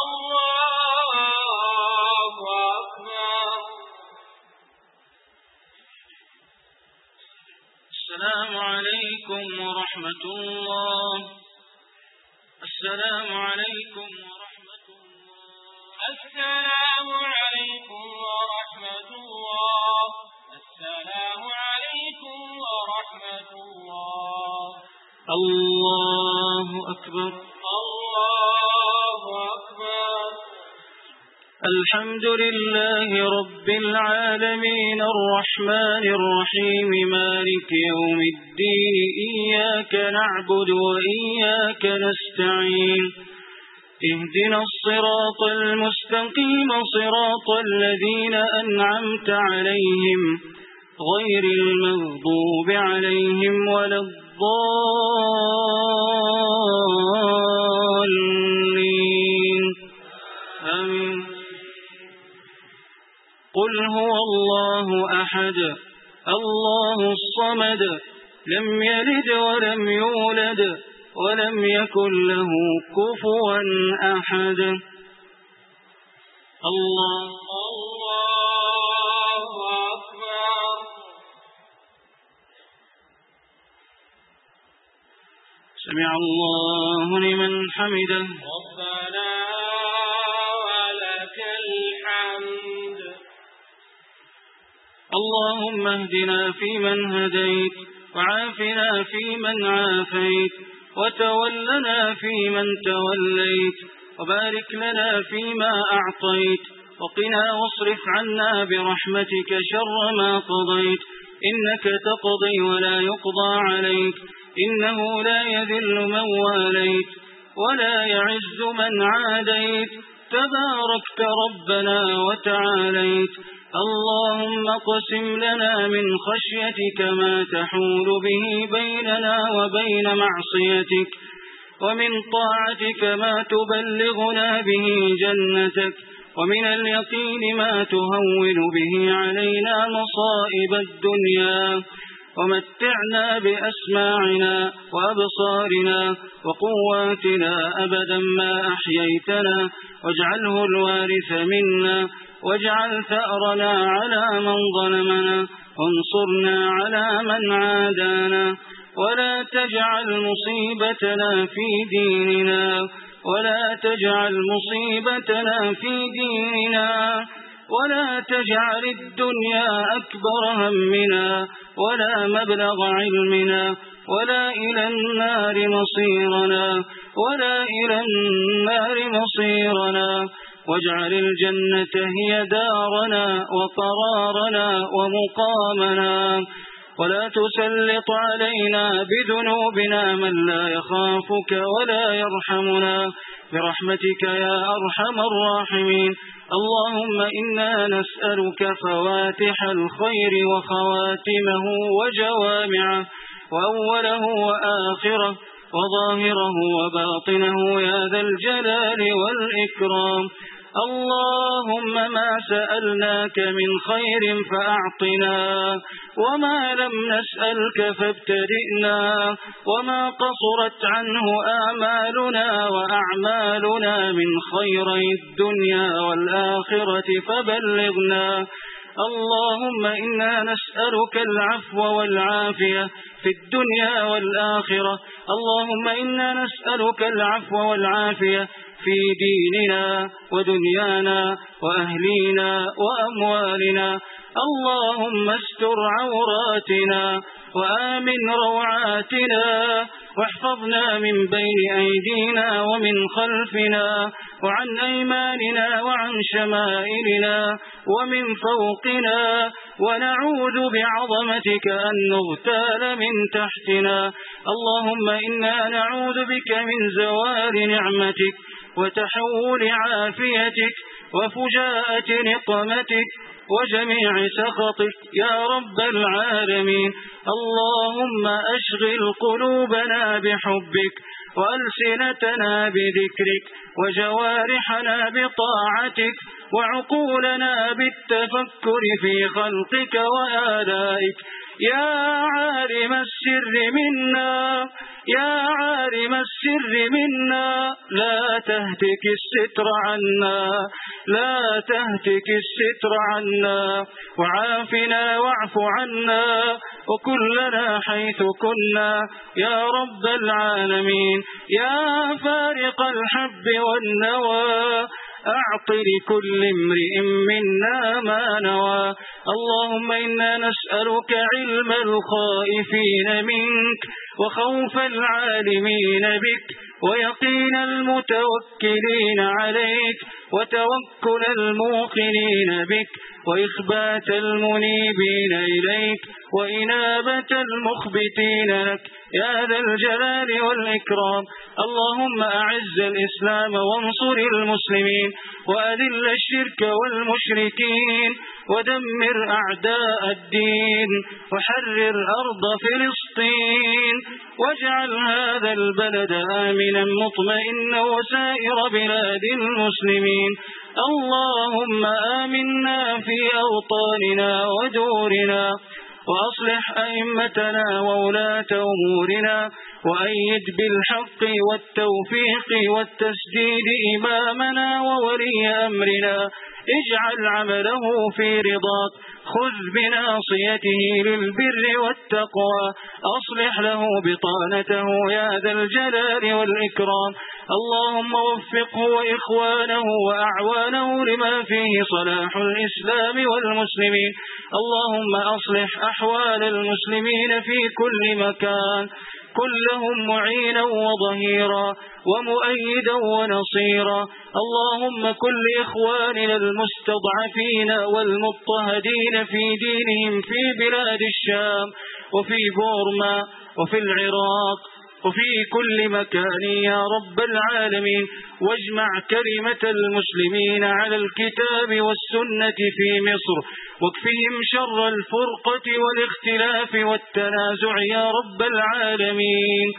السلام عليكم ورحمة الله. السلام عليكم ورحمة الله. السلام عليكم ورحمة الله. السلام عليكم ورحمة الله. الله أكبر الله أكبر. الحمد لله رب العالمين الرحمن الرحيم مالك يوم الدين إياك نعبد وإياك نستعين اهدنا الصراط المستقيم صراط الذين أنعمت عليهم غير المغضوب عليهم ولا الضالين آمين. قل هو الله أحد الله الصمد لم يلد ولم يولد ولم يكن له كفوا أحد. الله الله أكبر. سمع الله لمن حمده. ربنا ولك الحمد. اللهم اهدنا فيمن هديت وعافنا فيمن عافيت وتولنا فيمن توليت وبارك لنا فيما أعطيت وقنا واصرف عنا برحمتك شر ما قضيت إنك تقضي ولا يقضى عليك إنه لا يذل من واليت ولا يعز من عاديت تباركت ربنا وتعاليت. اللهم اقسم لنا من خشيتك ما تحول به بيننا وبين معصيتك ومن طاعتك ما تبلغنا به جنتك ومن اليقين ما تهون به علينا مصائب الدنيا ومتعنا بأسماعنا وأبصارنا وقواتنا أبدا ما أحييتنا، واجعله الوارث منا، واجعل ثأرنا على من ظلمنا، وانصرنا على من عادانا، ولا تجعل مصيبتنا في ديننا، ولا تجعل مصيبتنا في ديننا، ولا تجعل الدنيا أكبر همنا ولا مبلغ علمنا، ولا إلى النار مصيرنا، ولا إلى النار مصيرنا، واجعل الجنة هي دارنا وقرارنا ومقامنا، ولا تسلط علينا بذنوبنا من لا يخافك ولا يرحمنا، برحمتك يا أرحم الراحمين. اللهم إنا نسألك فواتح الخير وخواتمه وجوامعه وأوله وآخره وظاهره وباطنه يا ذا الجلال والإكرام. اللهم ما سألناك من خير فأعطنا، وما لم نسألك فابتدئنا، وما قصرت عنه آمالنا وأعمالنا من خيري الدنيا والآخرة فبلغنا. اللهم إنا نسألك العفو والعافية في الدنيا والآخرة. اللهم إنا نسألك العفو والعافية في ديننا ودنيانا وأهلينا وأموالنا. اللهم استر عوراتنا وآمن روعاتنا، واحفظنا من بين أيدينا ومن خلفنا وعن أيماننا وعن شمائلنا ومن فوقنا، ونعوذ بعظمتك أن نغتال من تحتنا. اللهم إنا نعوذ بك من زوال نعمتك وتحول عافيتك وفجاءة نقمتك وجميع سخطك يا رب العالمين. اللهم أشغل قلوبنا بحبك وألسنتنا بذكرك وجوارحنا بطاعتك وعقولنا بالتفكر في خلقك وآلائك. يا عالم السر منا، يا عالم السر منا، لا تهتك الستر عنا، لا تهتك الستر عنا، وعافنا واعف عنا وكلنا حيث كنا يا رب العالمين. يا فارق الحب والنوى، أعط لكل امرئ منا ما نوى. اللهم إنا نسألك علم الخائفين منك وخوف العالمين بك ويقين المتوكلين عليك وتوكل الموقنين بك وإخبات المنيبين إليك وإنابة المخبتين لك يا ذا الجلال والإكرام. اللهم أعز الإسلام وانصر المسلمين وأذل الشرك والمشركين ودمر أعداء الدين وحرر أرض فلسطين واجعل هذا البلد آمنا مطمئنا وسائر بلاد المسلمين. اللهم آمنا في أوطاننا ودورنا وأصلح أئمتنا وولاة أمورنا وأيد بالحق والتوفيق والتسديد إمامنا وولي أمرنا. اجعل عمله في رضاك، خذ بناصيته للبر والتقوى، أصلح له بطانته يا ذا الجلال والإكرام. اللهم وفقه وإخوانه وأعوانه لما فيه صلاح الإسلام والمسلمين. اللهم أصلح أحوال المسلمين في كل مكان، كلهم معينا وظهيرا ومؤيدا ونصيرا. اللهم كل إخواننا المستضعفين والمضطهدين في دينهم في بلاد الشام وفي بورما وفي العراق وفي كل مكان يا رب العالمين، واجمع كلمة المسلمين على الكتاب والسنة في مصر، واكفهم شر الفرقة والاختلاف والتنازع يا رب العالمين.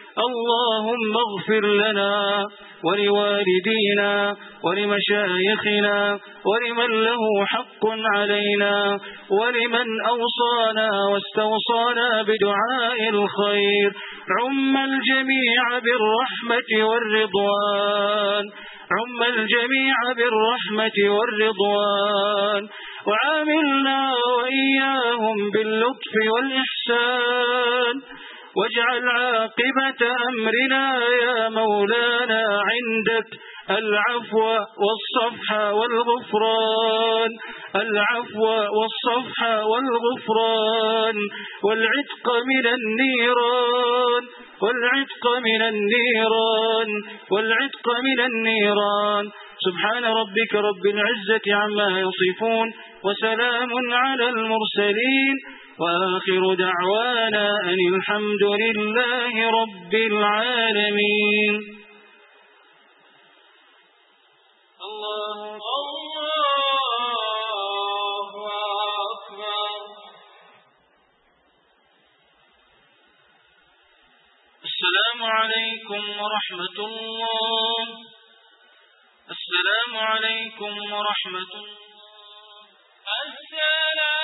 اللهم اغفر لنا ولوالدينا ولمشايخنا ولمن له حق علينا ولمن أوصانا واستوصانا بدعاء الخير. عم الجميع بالرحمة والرضوان عم الجميع بالرحمة والرضوان وعاملنا وإياهم باللطف والإحسان واجعل عاقبة أمرنا يا مولانا عندك العفو والصفح والغفران العفو والصفح والغفران والعتق من النيران والعتق من النيران والعتق من النيران. سبحان ربك رب العزة عما يصفون وسلام على المرسلين وآخر دعوانا أن الحمد لله رب العالمين. الله أكبر. السلام عليكم ورحمة الله. السلام عليكم ورحمة الله. السلام